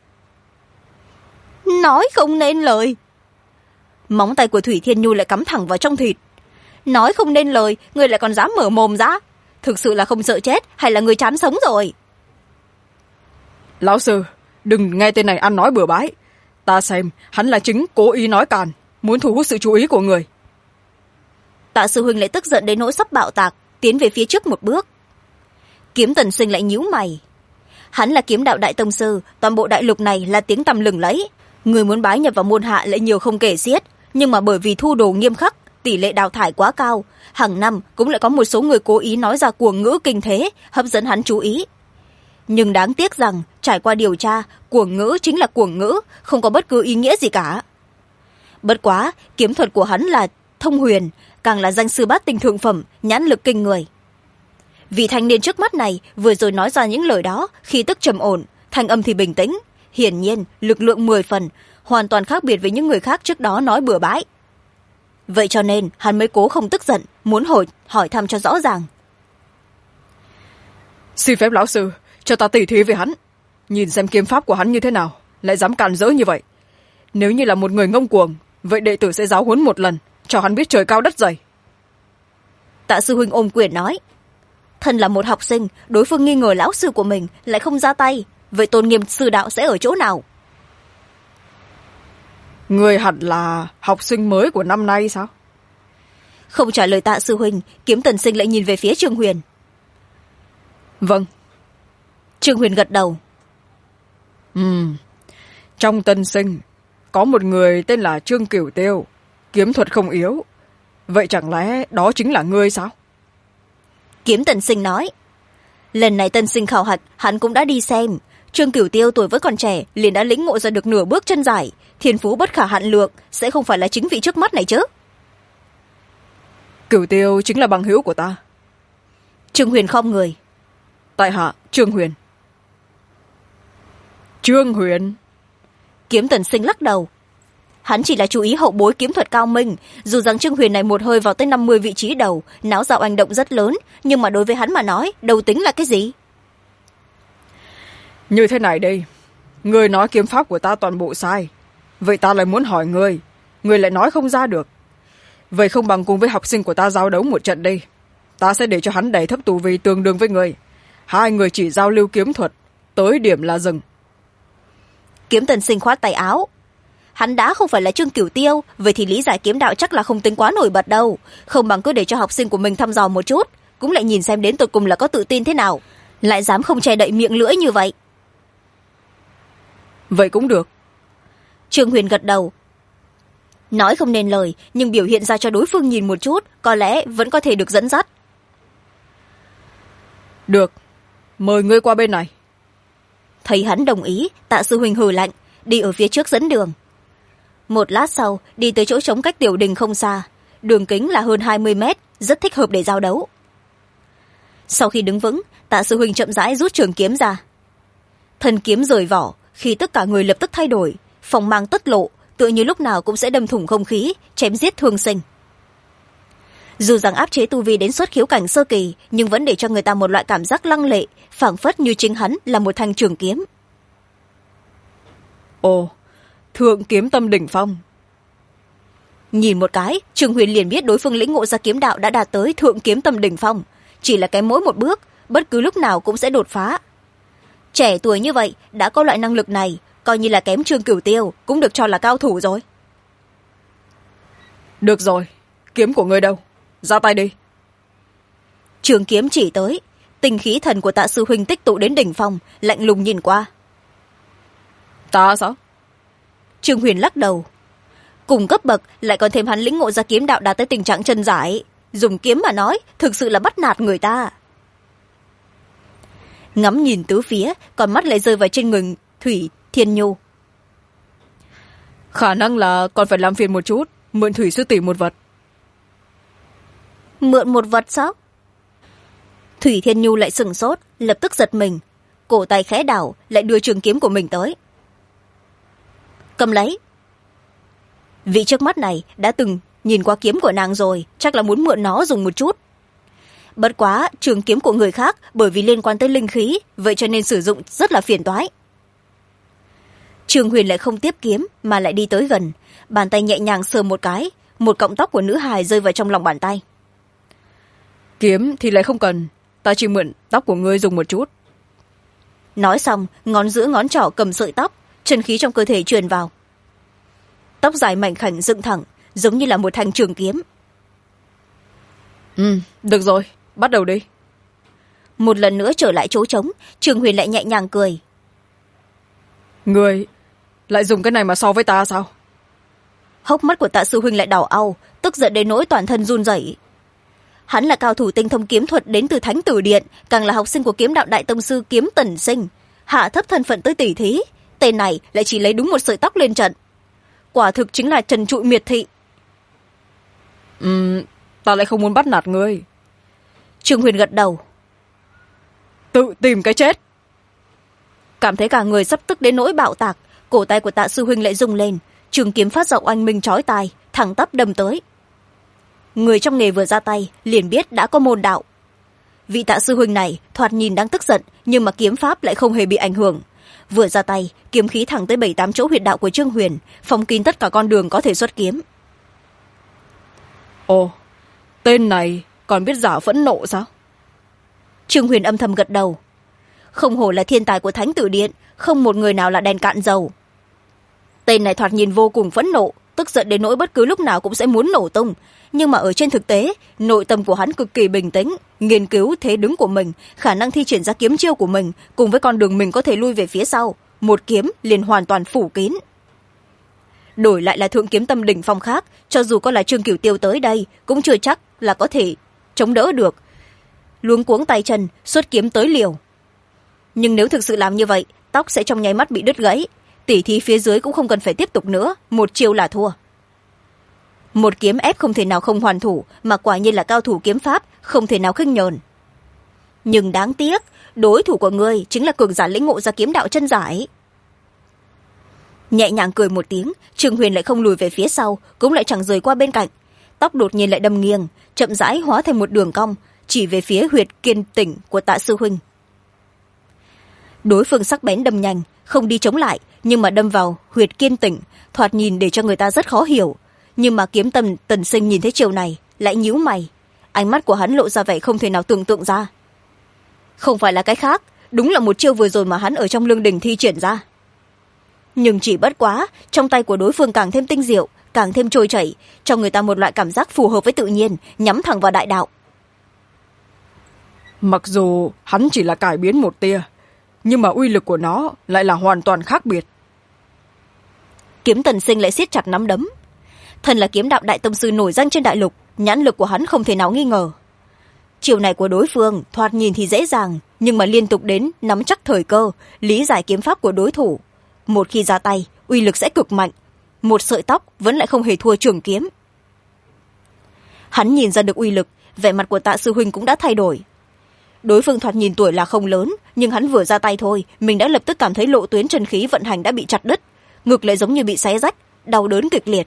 Nói không nên lời. Móng tay của Thủy Thiên Nhu lại cắm thẳng vào trong thịt. Nói không nên lời, người lại còn dám mở mồm ra. Thực sự là không sợ chết hay là người chán sống rồi? Lão sư, đừng nghe tên này ăn nói bừa bãi. Ta xem hắn là chính cố ý nói càn, muốn thu hút sự chú ý của người. Tạ sư huynh lại tức giận đến nỗi sắp bạo tạc, tiến về phía trước một bước. Kiếm Tần Sinh lại nhíu mày. Hắn là kiếm đạo đại tông sư, toàn bộ đại lục này là tiếng tăm lừng lẫy. Người muốn bái nhập vào môn hạ lại nhiều không kể xiết, nhưng mà bởi vì thu đồ nghiêm khắc, tỷ lệ đào thải quá cao, hàng năm cũng lại có một số người cố ý nói ra cuồng ngữ kinh thế, hấp dẫn hắn chú ý. Nhưng đáng tiếc rằng, trải qua điều tra, cuồng ngữ chính là cuồng ngữ, không có bất cứ ý nghĩa gì cả. Bất quá, kiếm thuật của hắn là thông huyền, càng là danh sư bát tinh thượng phẩm, nhãn lực kinh người. Vị thanh niên trước mắt này vừa rồi nói ra những lời đó, khi tức trầm ổn, thanh âm thì bình tĩnh, hiển nhiên lực lượng 10 phần, hoàn toàn khác biệt với những người khác trước đó nói bừa bãi. Vậy cho nên hắn mới cố không tức giận, muốn hỏi thăm cho rõ ràng. Xin phép lão sư, cho ta tỉ thí với hắn, nhìn xem kiếm pháp của hắn như thế nào, lại dám càn rỡ như vậy. Nếu như là một người ngông cuồng, vậy đệ tử sẽ giáo huấn một lần, cho hắn biết trời cao đất dày. Tạ sư huynh ôm quyền nói. Thân là một học sinh, đối phương nghi ngờ lão sư của mình lại không ra tay, vậy tôn nghiêm sư đạo sẽ ở chỗ nào? Người hẳn là học sinh mới của năm nay sao? Không trả lời Tạ sư huynh, Kiếm Tần Sinh lại nhìn về phía Trương Huyền. Vâng. Trương Huyền gật đầu. Trong tân sinh có một người tên là Trương Cửu Tiêu, kiếm thuật không yếu. Vậy chẳng lẽ đó chính là ngươi sao? Kiếm Tần Sinh nói. Lần này tân sinh khảo hạch hắn cũng đã đi xem. Trương Cửu Tiêu tuổi vẫn còn trẻ, liền đã lĩnh ngộ ra được nửa bước chân giải, thiên phú bất khả hạn lượng, sẽ không phải là chính vị trước mắt này chứ? Cửu Tiêu chính là bằng hữu của ta. Trương Huyền khom người. Tại hạ Trương Huyền. Trương Huyền? Kiếm Tần Sinh lắc đầu. Hắn chỉ là chú ý hậu bối kiếm thuật cao minh, dù rằng Trương Huyền này một hơi vào tới 50 vị trí đầu, náo dạo hành động rất lớn, nhưng mà đối với hắn mà nói, đâu tính là cái gì? Như thế này đây, người nói kiếm pháp của ta toàn bộ sai, vậy ta lại muốn hỏi người lại nói không ra được. Vậy không bằng cùng với học sinh của ta giao đấu một trận đi, ta sẽ để cho hắn đẩy thấp tu vi tương đương với người, hai người chỉ giao lưu kiếm thuật, tới điểm là dừng. Kiếm Tần Sinh khoát tay áo. Hắn đã không phải là Trương Cửu Tiêu, vậy thì lý giải kiếm đạo chắc là không tính quá nổi bật đâu, không bằng cứ để cho học sinh của mình thăm dò một chút, cũng lại nhìn xem đến tột cùng là có tự tin thế nào, lại dám không che đậy miệng lưỡi như vậy. Vậy cũng được. Trương Huyền gật đầu. Nói không nên lời, nhưng biểu hiện ra cho đối phương nhìn một chút, có lẽ vẫn có thể được dẫn dắt. Được, mời ngươi qua bên này. Thấy hắn đồng ý, Tạ sư huynh hừ lạnh, đi ở phía trước dẫn đường. Một lát sau, đi tới chỗ trống cách tiểu đình không xa, đường kính là hơn 20 mét, rất thích hợp để giao đấu. Sau khi đứng vững, Tạ sư huynh chậm rãi rút trường kiếm ra. Thân kiếm rời vỏ, khi tất cả người lập tức thay đổi, phong mang tất lộ, tựa như lúc nào cũng sẽ đâm thủng không khí, chém giết thương sinh. Dù rằng áp chế tu vi đến xuất khiếu cảnh sơ kỳ, nhưng vẫn để cho người ta một loại cảm giác lăng lệ, phảng phất như chính hắn là một thanh trường kiếm. Ồ, thượng kiếm tâm đỉnh phong. Nhìn một cái, Trương Huyền liền biết đối phương lĩnh ngộ ra kiếm đạo đã đạt tới thượng kiếm tâm đỉnh phong, chỉ là kém mỗi một bước, bất cứ lúc nào cũng sẽ đột phá. Trẻ tuổi như vậy đã có loại năng lực này, coi như là kém Trương Cửu Tiêu cũng được cho là cao thủ rồi. Được rồi, kiếm của ngươi đâu? Ra tay đi. Trường kiếm chỉ tới, tinh khí thần của Tạ sư huynh tích tụ đến đỉnh phong, lạnh lùng nhìn qua. Ta sao? Trương Huyền lắc đầu. Cùng cấp bậc lại còn thêm hắn lĩnh ngộ ra kiếm đạo đạt tới tình trạng chân giải, dùng kiếm mà nói thực sự là bắt nạt người ta. Ngắm nhìn tứ phía, còn mắt lại rơi vào trên người Thủy Thiên Nhu. Khả năng là còn phải làm phiền một chút, mượn Thủy sư tỷ một vật. Mượn một vật sao? Thủy Thiên Nhu lại sửng sốt, lập tức giật mình, cổ tay khẽ đảo, lại đưa trường kiếm của mình tới. Cầm lấy. Vị trước mắt này đã từng nhìn qua kiếm của nàng rồi, chắc là muốn mượn nó dùng một chút. Bất quá trường kiếm của người khác bởi vì liên quan tới linh khí, vậy cho nên sử dụng rất là phiền toái. Trương Huyền lại không tiếp kiếm mà lại đi tới gần, bàn tay nhẹ nhàng sờ một cái, một cọng tóc của nữ hài rơi vào trong lòng bàn tay. Kiếm thì lại không cần, ta chỉ mượn tóc của ngươi dùng một chút. Nói xong, ngón giữa ngón trỏ cầm sợi tóc, chân khí trong cơ thể truyền vào. Tóc dài mảnh khảnh dựng thẳng, giống như là một thanh trường kiếm. Được rồi, bắt đầu đi. Một lần nữa trở lại chỗ trống, Trương Huyền lại nhẹ nhàng cười. Ngươi lại dùng cái này mà so với ta sao? Hốc mắt của Tạ sư huynh lại đỏ au, tức giận đến nỗi toàn thân run rẩy. Hắn là cao thủ tinh thông kiếm thuật đến từ Thánh Tử Điện, càng là học sinh của kiếm đạo đại tông sư Kiếm Tần Sinh, hạ thấp thân phận tới tỷ thí, tên này lại chỉ lấy đúng một sợi tóc lên trận. Quả thực chính là trần trụi miệt thị. Ta lại không muốn bắt nạt ngươi. Trương Huyền gật đầu. Tự tìm cái chết. Cảm thấy cả người sắp tức đến nỗi bạo tạc, cổ tay của Tạ sư huynh lại rung lên, trường kiếm phát ra oanh minh chói tai, thẳng tắp đâm tới. Người trong nghề vừa ra tay liền biết đã có môn đạo. Vị Tạ sư huynh này thoạt nhìn đang tức giận, nhưng mà kiếm pháp lại không hề bị ảnh hưởng. Vừa ra tay, kiếm khí thẳng tới 7-8 chỗ huyệt đạo của Trương Huyền, phong kín tất cả con đường có thể xuất kiếm. Ồ, tên này còn biết giả phẫn nộ sao? Trương Huyền âm thầm gật đầu. Không hổ là thiên tài của Thánh Tử Điện, không một người nào là đèn cạn dầu. Tên này thoạt nhìn vô cùng phẫn nộ, tức giận đến nỗi bất cứ lúc nào cũng sẽ muốn nổ tung, nhưng mà ở trên thực tế, nội tâm của hắn cực kỳ bình tĩnh, nghiên cứu thế đứng của mình, khả năng thi triển ra kiếm chiêu của mình, cùng với con đường mình có thể lui về phía sau, một kiếm liền hoàn toàn phủ kín. Đổi lại là thượng kiếm tâm đỉnh phong khác, cho dù có là Trương Cửu Tiêu tới đây, cũng chưa chắc là có thể chống đỡ được. Luống cuống tay chân, xuất kiếm tới liều. Nhưng nếu thực sự làm như vậy, tóc sẽ trong nháy mắt bị đứt gãy, tỉ thí phía dưới cũng không cần phải tiếp tục nữa, một chiêu là thua. Một kiếm ép không thể nào không hoàn thủ, mà quả nhiên là cao thủ kiếm pháp, không thể nào khinh nhờn. Nhưng đáng tiếc, đối thủ của ngươi chính là cường giả lĩnh ngộ ra kiếm đạo chân giải. Nhẹ nhàng cười một tiếng, Trương Huyền lại không lùi về phía sau, cũng lại chẳng rời qua bên cạnh. Tóc đột nhiên lại đâm nghiêng, chậm rãi hóa thành một đường cong, chỉ về phía huyệt kiên tỉnh của Tạ sư huynh. Đối phương sắc bén đâm nhanh, không đi chống lại, nhưng mà đâm vào huyệt kiên tỉnh, thoạt nhìn để cho người ta rất khó hiểu. Nhưng mà Kiếm Tần Sinh nhìn thấy chiều này, lại nhíu mày. Ánh mắt của hắn lộ ra vẻ không thể nào tưởng tượng ra. Không phải là cái khác, đúng là một chiêu vừa rồi mà hắn ở trong lương đình thi triển ra. Nhưng chỉ bất quá, trong tay của đối phương càng thêm tinh diệu, càng thêm trôi chảy, cho người ta một loại cảm giác phù hợp với tự nhiên, nhắm thẳng vào đại đạo. Mặc dù hắn chỉ là cải biến một tia, nhưng mà uy lực của nó lại là hoàn toàn khác biệt. Kiếm Tần Sinh lại siết chặt nắm đấm. Thần là kiếm đạo đại tông sư nổi danh trên đại lục, nhãn lực của hắn không thể nào nghi ngờ. Chiều này của đối phương thoạt nhìn thì dễ dàng, nhưng mà liên tục đến nắm chắc thời cơ, lý giải kiếm pháp của đối thủ. Một khi ra tay, uy lực sẽ cực mạnh. Một sợi tóc vẫn lại không hề thua trường kiếm. Hắn nhìn ra được uy lực, vẻ mặt của Tạ sư huynh cũng đã thay đổi. đối phương thoạt nhìn tuổi là không lớn, nhưng hắn vừa ra tay thôi mình đã lập tức cảm thấy lộ tuyến chân khí vận hành đã bị chặt đứt, ngực lại giống như bị xé rách, đau đớn kịch liệt.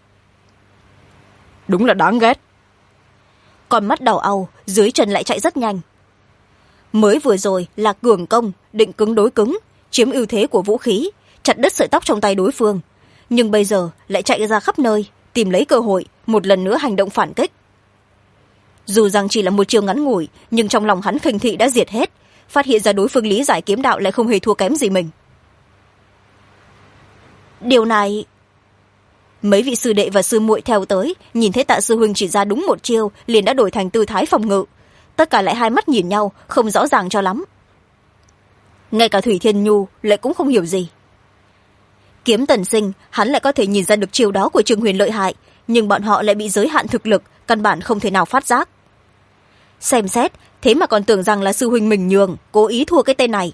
Đúng là đáng ghét. Con mắt đỏ au, dưới chân lại chạy rất nhanh. Mới vừa rồi là cường công, định cứng đối cứng, chiếm ưu thế của vũ khí, chặt đứt sợi tóc trong tay đối phương, nhưng bây giờ lại chạy ra khắp nơi tìm lấy cơ hội một lần nữa hành động phản kích. Dù rằng chỉ là một chiều ngắn ngủi, nhưng trong lòng hắn khinh thị đã diệt hết, phát hiện ra đối phương lý giải kiếm đạo lại không hề thua kém gì mình. Điều này, mấy vị sư đệ và sư muội theo tới, nhìn thấy Tạ sư huynh chỉ ra đúng một chiêu liền đã đổi thành tư thái phòng ngự, tất cả lại hai mắt nhìn nhau không rõ ràng cho lắm. Ngay cả Thủy Thiên Nhu lại cũng không hiểu gì. Kiếm Tần Sinh hắn lại có thể nhìn ra được chiêu đó của Trương Huyền lợi hại, nhưng bọn họ lại bị giới hạn thực lực, căn bản không thể nào phát giác. Xem xét thế mà còn tưởng rằng là sư huynh mình nhường, cố ý thua cái tên này.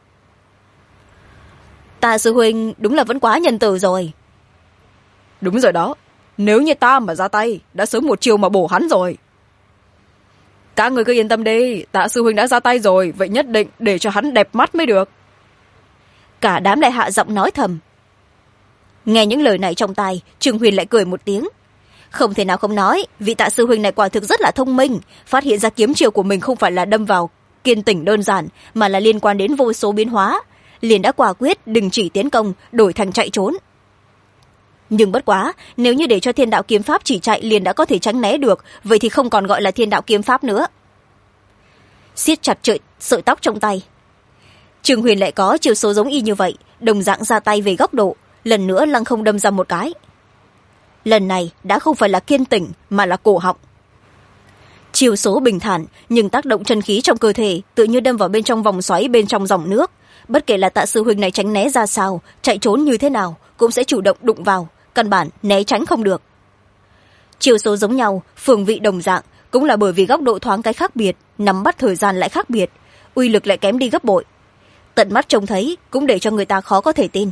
Ta sư huynh đúng là vẫn quá nhân từ rồi. Đúng rồi đó, nếu như ta mà ra tay đã sớm một chiều mà bổ hắn rồi. Các người cứ yên tâm đi, Tạ sư huynh đã ra tay rồi, vậy nhất định để cho hắn đẹp mắt mới được. Cả đám lại hạ giọng nói thầm. Nghe những lời này trong tai, Trương Huyền lại cười một tiếng. Không thể nào không nói, vị Tạ sư huynh này quả thực rất là thông minh, phát hiện ra kiếm chiêu của mình không phải là đâm vào kiên tỉnh đơn giản, mà là liên quan đến vô số biến hóa, liền đã quả quyết đình chỉ tiến công, đổi thành chạy trốn. Nhưng bất quá, nếu như để cho Thiên Đạo kiếm pháp chỉ chạy liền đã có thể tránh né được, vậy thì không còn gọi là Thiên Đạo kiếm pháp nữa. Siết chặt sợi tóc trong tay, Trương Huyền lại có chiều số giống y như vậy, đồng dạng ra tay về góc độ, lần nữa lăng không đâm ra một cái. Lần này đã không phải là kiên tỉnh mà là cổ họng. Chiều số bình thản, nhưng tác động chân khí trong cơ thể tự như đâm vào bên trong vòng xoáy bên trong dòng nước, bất kể là Tạ sư huynh này tránh né ra sao, chạy trốn như thế nào cũng sẽ chủ động đụng vào, căn bản né tránh không được. Chiều số giống nhau, phương vị đồng dạng, cũng là bởi vì góc độ thoáng cái khác biệt, nắm bắt thời gian lại khác biệt, uy lực lại kém đi gấp bội. Tận mắt trông thấy cũng để cho người ta khó có thể tin.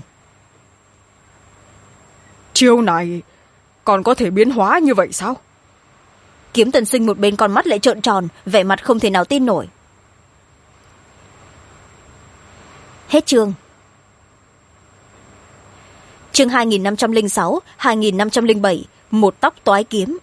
Chiêu này còn có thể biến hóa như vậy sao? Kiếm Tần Sinh một bên con mắt lại trợn tròn, vẻ mặt không thể nào tin nổi. Hết chương. Chương 2506, 2507, một tóc toái kiếm.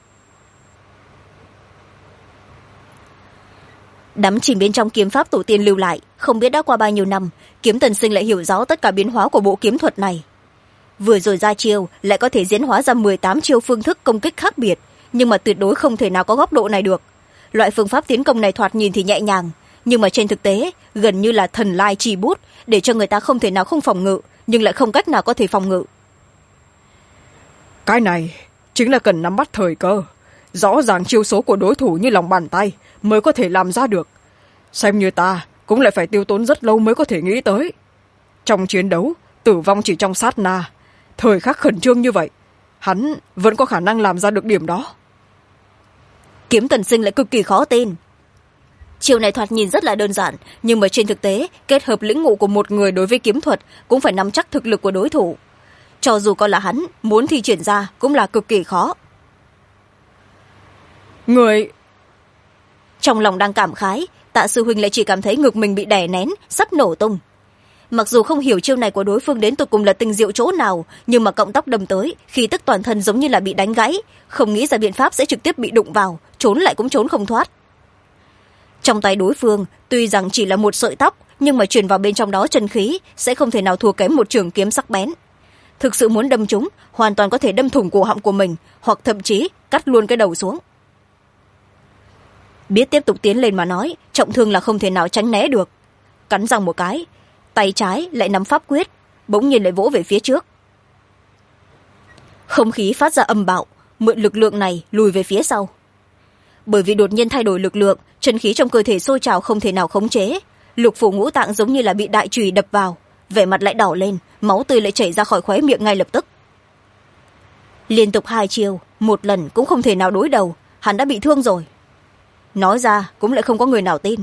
Đắm chìm bên trong kiếm pháp tổ tiên lưu lại, không biết đã qua bao nhiêu năm, Kiếm Tần Sinh lại hiểu rõ tất cả biến hóa của bộ kiếm thuật này. Vừa rồi ra chiêu lại có thể diễn hóa ra 18 chiêu phương thức công kích khác biệt, nhưng mà tuyệt đối không thể nào có góc độ này được. Loại phương pháp tiến công này thoạt nhìn thì nhẹ nhàng, nhưng mà trên thực tế gần như là thần lai chi bút, để cho người ta không thể nào không phòng ngự, nhưng lại không cách nào có thể phòng ngự. Cái này chính là cần nắm bắt thời cơ, rõ ràng chiêu số của đối thủ như lòng bàn tay mới có thể làm ra được. Xem như ta cũng lại phải tiêu tốn rất lâu mới có thể nghĩ tới. Trong chiến đấu, tử vong chỉ trong sát na, thời khắc khẩn trương như vậy, hắn vẫn có khả năng làm ra được điểm đó. Kiếm Tần Sinh lại cực kỳ khó tin. Chiêu này thoạt nhìn rất là đơn giản, nhưng mà trên thực tế kết hợp lĩnh ngộ của một người đối với kiếm thuật cũng phải nắm chắc thực lực của đối thủ. Cho dù có là hắn, muốn thi triển ra cũng là cực kỳ khó. Người... Trong lòng đang cảm khái, Tạ sư huynh lại chỉ cảm thấy ngực mình bị đè nén, sắp nổ tung. Mặc dù không hiểu chiêu này của đối phương đến tột cùng là tinh diệu chỗ nào, nhưng mà cộng tóc đâm tới, khí tức toàn thân giống như là bị đánh gãy, không nghĩ ra biện pháp sẽ trực tiếp bị đụng vào, trốn lại cũng trốn không thoát. Trong tay đối phương, tuy rằng chỉ là một sợi tóc, nhưng mà truyền vào bên trong đó chân khí sẽ không thể nào thua kém một trường kiếm sắc bén. Thực sự muốn đâm chúng, hoàn toàn có thể đâm thủng cổ họng của mình, hoặc thậm chí cắt luôn cái đầu xuống. Biết tiếp tục tiến lên mà nói, trọng thương là không thể nào tránh né được. Cắn răng một cái, tay trái lại nắm pháp quyết, bỗng nhiên lại vỗ về phía trước. Không khí phát ra âm bạo, mượn lực lượng này lùi về phía sau. Bởi vì đột nhiên thay đổi lực lượng, chân khí trong cơ thể sôi trào không thể nào khống chế, lục phủ ngũ tạng giống như là bị đại chùy đập vào, vẻ mặt lại đỏ lên, máu tươi lại chảy ra khỏi khóe miệng ngay lập tức. Liên tục 2 chiêu, một lần cũng không thể nào đối đầu, hắn đã bị thương rồi. Nói ra cũng lại không có người nào tin.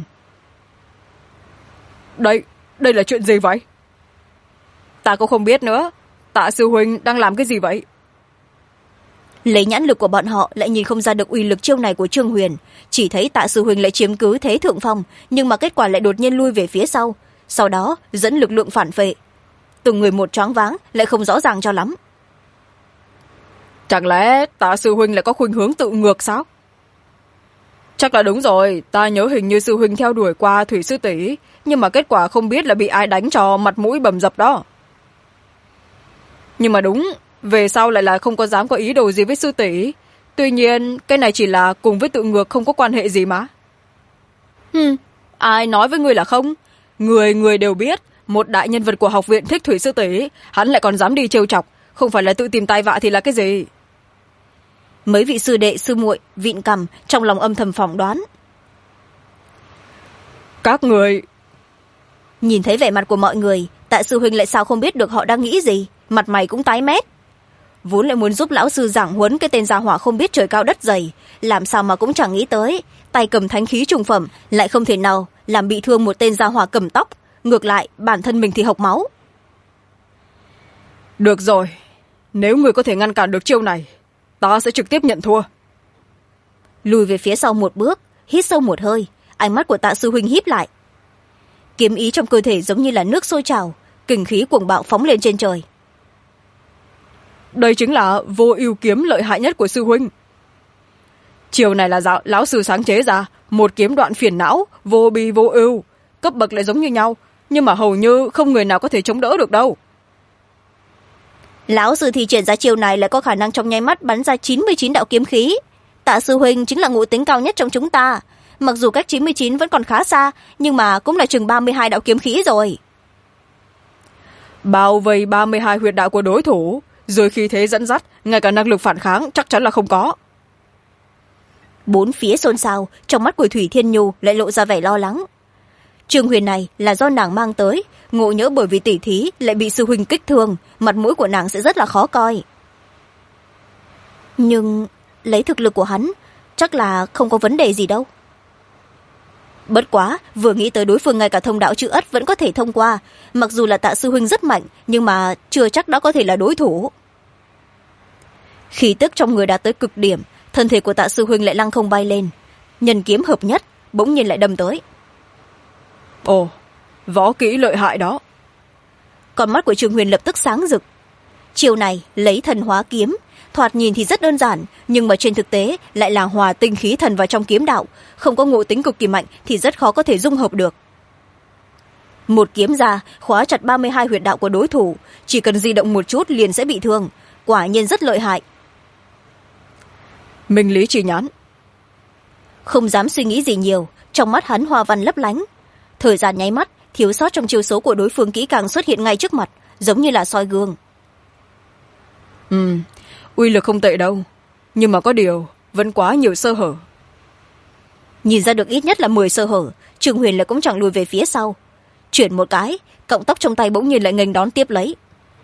Đây là chuyện gì vậy? Ta cũng không biết nữa. Tạ sư huynh đang làm cái gì vậy? lấy nhãn lực của bọn họ lại nhìn không ra được uy lực chiêu này của Trương Huyền, chỉ thấy Tạ sư huynh lại chiếm cứ thế thượng phong, nhưng mà kết quả lại đột nhiên lui về phía sau đó dẫn lực lượng phản phệ, từng người một choáng váng, lại không rõ ràng cho lắm. Chẳng lẽ Tạ sư huynh lại có khuynh hướng tự ngược sao? Chắc là đúng rồi, ta nhớ hình như sư huynh theo đuổi qua Thủy sư tỷ, nhưng mà kết quả không biết là bị ai đánh cho mặt mũi bầm dập đó. Nhưng mà đúng, về sau lại là không có dám có ý đồ gì với sư tỷ. Tuy nhiên cái này chỉ là cùng với tự ngược, không có quan hệ gì mà. Ai nói với người là không? Người đều biết một đại nhân vật của học viện thích Thủy sư tỷ, hắn lại còn dám đi trêu chọc, không phải là tự tìm tai vạ thì là cái gì? Mấy vị sư đệ sư muội vịn cằm, trong lòng âm thầm phỏng đoán. Các người... Nhìn thấy vẻ mặt của mọi người, Tạ sư huynh lại sao không biết được họ đang nghĩ gì, mặt mày cũng tái mét. Vốn lại muốn giúp lão sư giảng huấn cái tên gia hỏa không biết trời cao đất dày, làm sao mà cũng chẳng nghĩ tới tay cầm thánh khí trùng phẩm lại không thể nào làm bị thương một tên gia hỏa cầm tóc, ngược lại bản thân mình thì hộc máu. Được rồi, nếu người có thể ngăn cản được chiêu này, ta sẽ trực tiếp nhận thua. Lùi về phía sau một bước, hít sâu một hơi, ánh mắt của Tạ sư huynh híp lại. Kiếm ý trong cơ thể giống như là nước sôi trào, kình khí cuồng bạo phóng lên trên trời. Đây chính là vô ưu kiếm lợi hại nhất của sư huynh. Chiều này là lão sư sáng chế ra, một kiếm đoạn phiền não, vô bi vô ưu, cấp bậc lại giống như nhau, nhưng mà hầu như không người nào có thể chống đỡ được đâu. Lão sư thi triển ra chiêu này lại có khả năng trong nháy mắt bắn ra 99 đạo kiếm khí. Tạ sư huynh chính là ngộ tính cao nhất trong chúng ta, mặc dù cách 99 vẫn còn khá xa, nhưng mà cũng là chừng 32 đạo kiếm khí rồi. Bao vây 32 huyệt đạo của đối thủ, rồi khi thế dẫn dắt, ngay cả năng lực phản kháng chắc chắn là không có. Bốn phía xôn xao, trong mắt của Thủy Thiên Nhu lại lộ ra vẻ lo lắng. Trương Huyền này là do nàng mang tới, ngộ nhỡ bởi vì tỉ thí lại bị sư huynh kích thương, mặt mũi của nàng sẽ rất là khó coi. Nhưng lấy thực lực của hắn, chắc là không có vấn đề gì đâu. Bất quá, vừa nghĩ tới đối phương ngay cả thông đạo chữ ất vẫn có thể thông qua, mặc dù là Tạ sư huynh rất mạnh, nhưng mà chưa chắc đó có thể là đối thủ. Khí tức trong người đạt tới cực điểm, thân thể của Tạ sư huynh lại lăng không bay lên, nhân kiếm hợp nhất, bỗng nhiên lại đâm tới. Ồ, võ kỹ lợi hại đó. Con mắt của Trương Huyền lập tức sáng rực. Chiêu này lấy thần hóa kiếm, thoạt nhìn thì rất đơn giản, nhưng mà trên thực tế lại là hòa tinh khí thần vào trong kiếm đạo, không có ngộ tính cực kỳ mạnh thì rất khó có thể dung hợp được. Một kiếm ra khóa chặt 32 huyệt đạo của đối thủ, chỉ cần di động một chút liền sẽ bị thương, quả nhiên rất lợi hại. Minh lý chỉ nhãn. Không dám suy nghĩ gì nhiều, trong mắt hắn hoa văn lấp lánh. Thời gian nháy mắt, thiếu sót trong chiêu số của đối phương kỹ càng xuất hiện ngay trước mặt, giống như là soi gương. Uy lực không tệ đâu, nhưng mà có điều vẫn quá nhiều sơ hở. Nhìn ra được ít nhất là 10 sơ hở, Trương Huyền lại cũng chẳng lùi về phía sau. Chuyển một cái, cọng tóc trong tay bỗng nhiên lại nghênh đón tiếp lấy.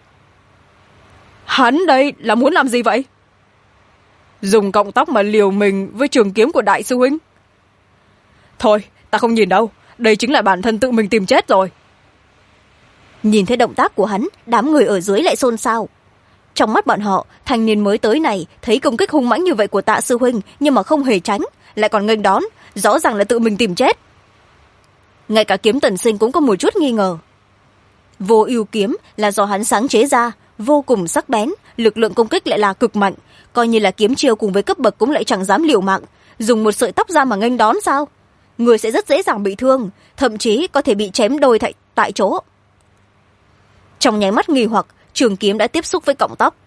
Hắn đây là muốn làm gì vậy? Dùng cọng tóc mà liều mình với trường kiếm của đại sư huynh? Thôi, ta không nhìn đâu, đây chính là bản thân tự mình tìm chết rồi. Nhìn thấy động tác của hắn, đám người ở dưới lại xôn xao. Trong mắt bọn họ, thanh niên mới tới này thấy công kích hung mãnh như vậy của Tạ sư huynh, nhưng mà không hề tránh, lại còn nghênh đón, rõ ràng là tự mình tìm chết. Ngay cả Kiếm Tần Sinh cũng có một chút nghi ngờ. Vô ưu kiếm là do hắn sáng chế ra, vô cùng sắc bén, lực lượng công kích lại là cực mạnh, coi như là kiếm chiêu cùng với cấp bậc cũng lại chẳng dám liều mạng, dùng một sợi tóc ra mà nghênh đón sao? Người sẽ rất dễ dàng bị thương, thậm chí có thể bị chém đôi tại chỗ. Trong nháy mắt nghi hoặc, trường kiếm đã tiếp xúc với cọng tóc.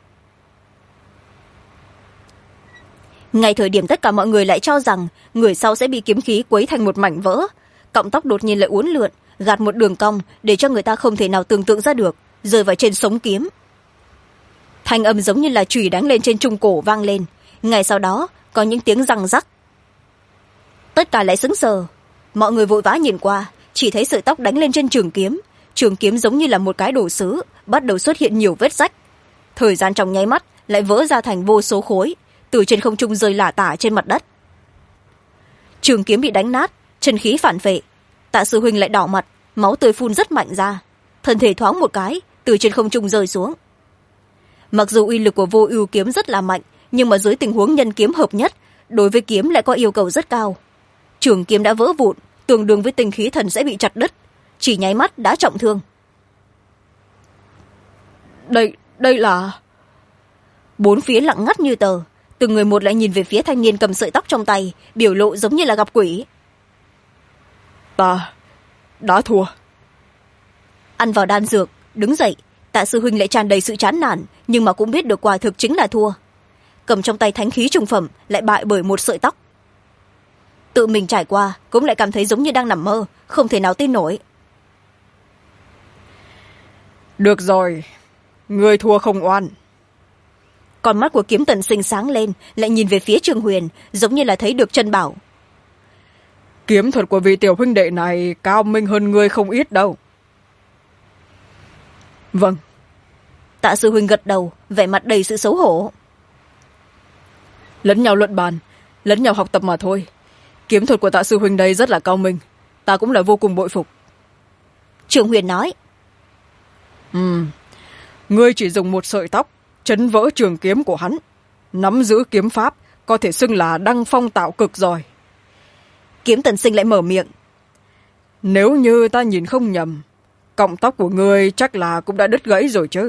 Ngay thời điểm tất cả mọi người lại cho rằng người sau sẽ bị kiếm khí quấy thành một mảnh vỡ, cọng tóc đột nhiên lại uốn lượn, gạt một đường cong để cho người ta không thể nào tưởng tượng ra được, rơi vào trên sống kiếm. Thanh âm giống như là chùy đánh lên trên trung cổ vang lên, ngay sau đó có những tiếng răng rắc. Tất cả lại sững sờ, mọi người vội vã nhìn qua, chỉ thấy sợi tóc đánh lên trên trường kiếm giống như là một cái đồ sứ, bắt đầu xuất hiện nhiều vết rách. Thời gian trong nháy mắt lại vỡ ra thành vô số khối, từ trên không trung rơi lả tả trên mặt đất. Trường kiếm bị đánh nát, chân khí phản phệ, Tạ sư huynh lại đỏ mặt, máu tươi phun rất mạnh ra, thân thể thoáng một cái từ trên không trung rơi xuống. Mặc dù uy lực của vô ưu kiếm rất là mạnh, nhưng mà dưới tình huống nhân kiếm hợp nhất, đối với kiếm lại có yêu cầu rất cao. Trường kiếm đã vỡ vụn, tương đương với tinh khí thần sẽ bị chặt đứt, chỉ nháy mắt đã trọng thương. Đây là... Bốn phía lặng ngắt như tờ, từng người một lại nhìn về phía thanh niên cầm sợi tóc trong tay, biểu lộ giống như là gặp quỷ. Ta đã thua. Ăn vào đan dược, đứng dậy, Tạ sư huynh lại tràn đầy sự chán nản, nhưng mà cũng biết được quả thực chính là thua. Cầm trong tay thánh khí trung phẩm, lại bại bởi một sợi tóc. Tự mình trải qua, cũng lại cảm thấy giống như đang nằm mơ, không thể nào tin nổi. Được rồi, người thua không oan. Con mắt của Kiếm Tần Sinh sáng lên, lại nhìn về phía Trương Huyền, giống như là thấy được chân bảo. Kiếm thuật của vị tiểu huynh đệ này cao minh hơn ngươi không ít đâu. Vâng. Tạ sư huynh gật đầu, vẻ mặt đầy sự xấu hổ. Lẫn nhau luận bàn, lẫn nhau học tập mà thôi. Kiếm thuật của Tạ sư huynh đây rất là cao minh, ta cũng là vô cùng bội phục. Trương Huyền nói. Ngươi chỉ dùng một sợi tóc chấn vỡ trường kiếm của hắn, nắm giữ kiếm pháp, có thể xưng là đăng phong tạo cực rồi. Kiếm Tần Sinh lại mở miệng. Nếu như ta nhìn không nhầm, cọng tóc của ngươi chắc là cũng đã đứt gãy rồi chứ.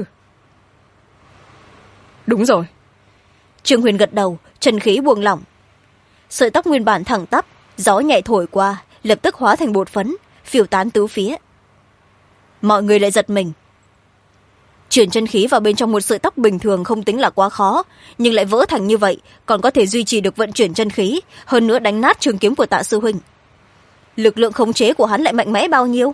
Đúng rồi. Trương Huyền gật đầu, chân khí buông lỏng. Sợi tóc nguyên bản thẳng tắp, gió nhẹ thổi qua, lập tức hóa thành bột phấn, phiêu tán tứ phía. Mọi người lại giật mình. Chuyển chân khí vào bên trong một sợi tóc bình thường không tính là quá khó, nhưng lại vỡ thành như vậy, còn có thể duy trì được vận chuyển chân khí, hơn nữa đánh nát trường kiếm của Tạ sư huynh. Lực lượng khống chế của hắn lại mạnh mẽ bao nhiêu?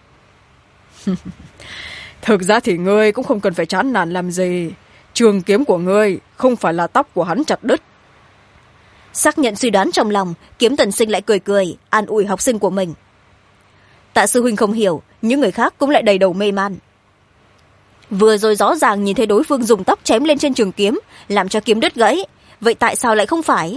Thực ra thì ngươi cũng không cần phải chán nản làm gì. Trường kiếm của ngươi không phải là tóc của hắn chặt đứt. Xác nhận suy đoán trong lòng, Kiếm Tần Sinh lại cười cười, an ủi học sinh của mình. Tạ sư huynh không hiểu, những người khác cũng lại đầy đầu mê man. Vừa rồi rõ ràng nhìn thấy đối phương dùng tóc chém lên trên trường kiếm, làm cho kiếm đứt gãy, vậy tại sao lại không phải?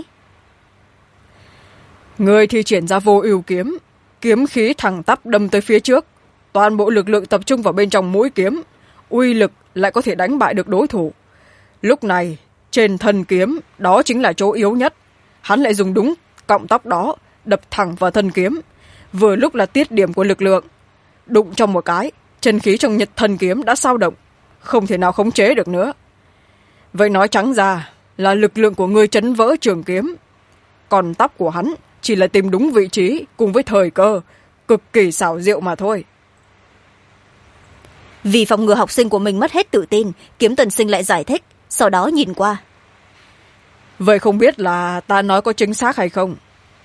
Ngươi thi triển ra vô ưu kiếm, kiếm khí thẳng tắp đâm tới phía trước, toàn bộ lực lượng tập trung vào bên trong mũi kiếm, uy lực lại có thể đánh bại được đối thủ. Lúc này trên thân kiếm đó chính là chỗ yếu nhất, hắn lại dùng đúng cọng tóc đó đập thẳng vào thân kiếm, vừa lúc là tiết điểm của lực lượng. Đụng trong một cái, chân khí trong nhật thân kiếm đã dao động, không thể nào khống chế được nữa. Vậy nói trắng ra là lực lượng của ngươi chấn vỡ trường kiếm, còn tóc của hắn chỉ là tìm đúng vị trí cùng với thời cơ, cực kỳ xảo diệu mà thôi. Vì phòng ngừa học sinh của mình mất hết tự tin, Kiếm Tần Sinh lại giải thích, sau đó nhìn qua. Vậy không biết là ta nói có chính xác hay không?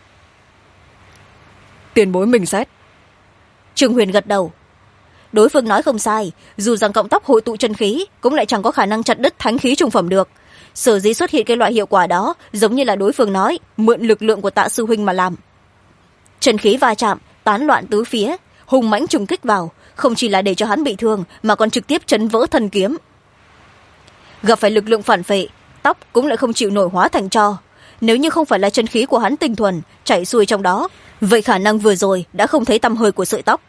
Tiền bối mình xét. Trương Huyền gật đầu. Đối phương nói không sai, dù rằng cọng tóc hội tụ chân khí cũng lại chẳng có khả năng chặt đứt thánh khí trung phẩm được. Sở dĩ xuất hiện cái loại hiệu quả đó giống như là đối phương nói mượn lực lượng của Tạ sư huynh mà làm. Chân khí va chạm, tán loạn tứ phía, hùng mãnh trùng kích vào, không chỉ là để cho hắn bị thương mà còn trực tiếp chấn vỡ thân kiếm. Gặp phải lực lượng phản phệ, tóc cũng lại không chịu nổi hóa thành tro. Nếu như không phải là chân khí của hắn tinh thuần chảy xuôi trong đó, vậy khả năng vừa rồi đã không thấy tăm hơi của sợi tóc.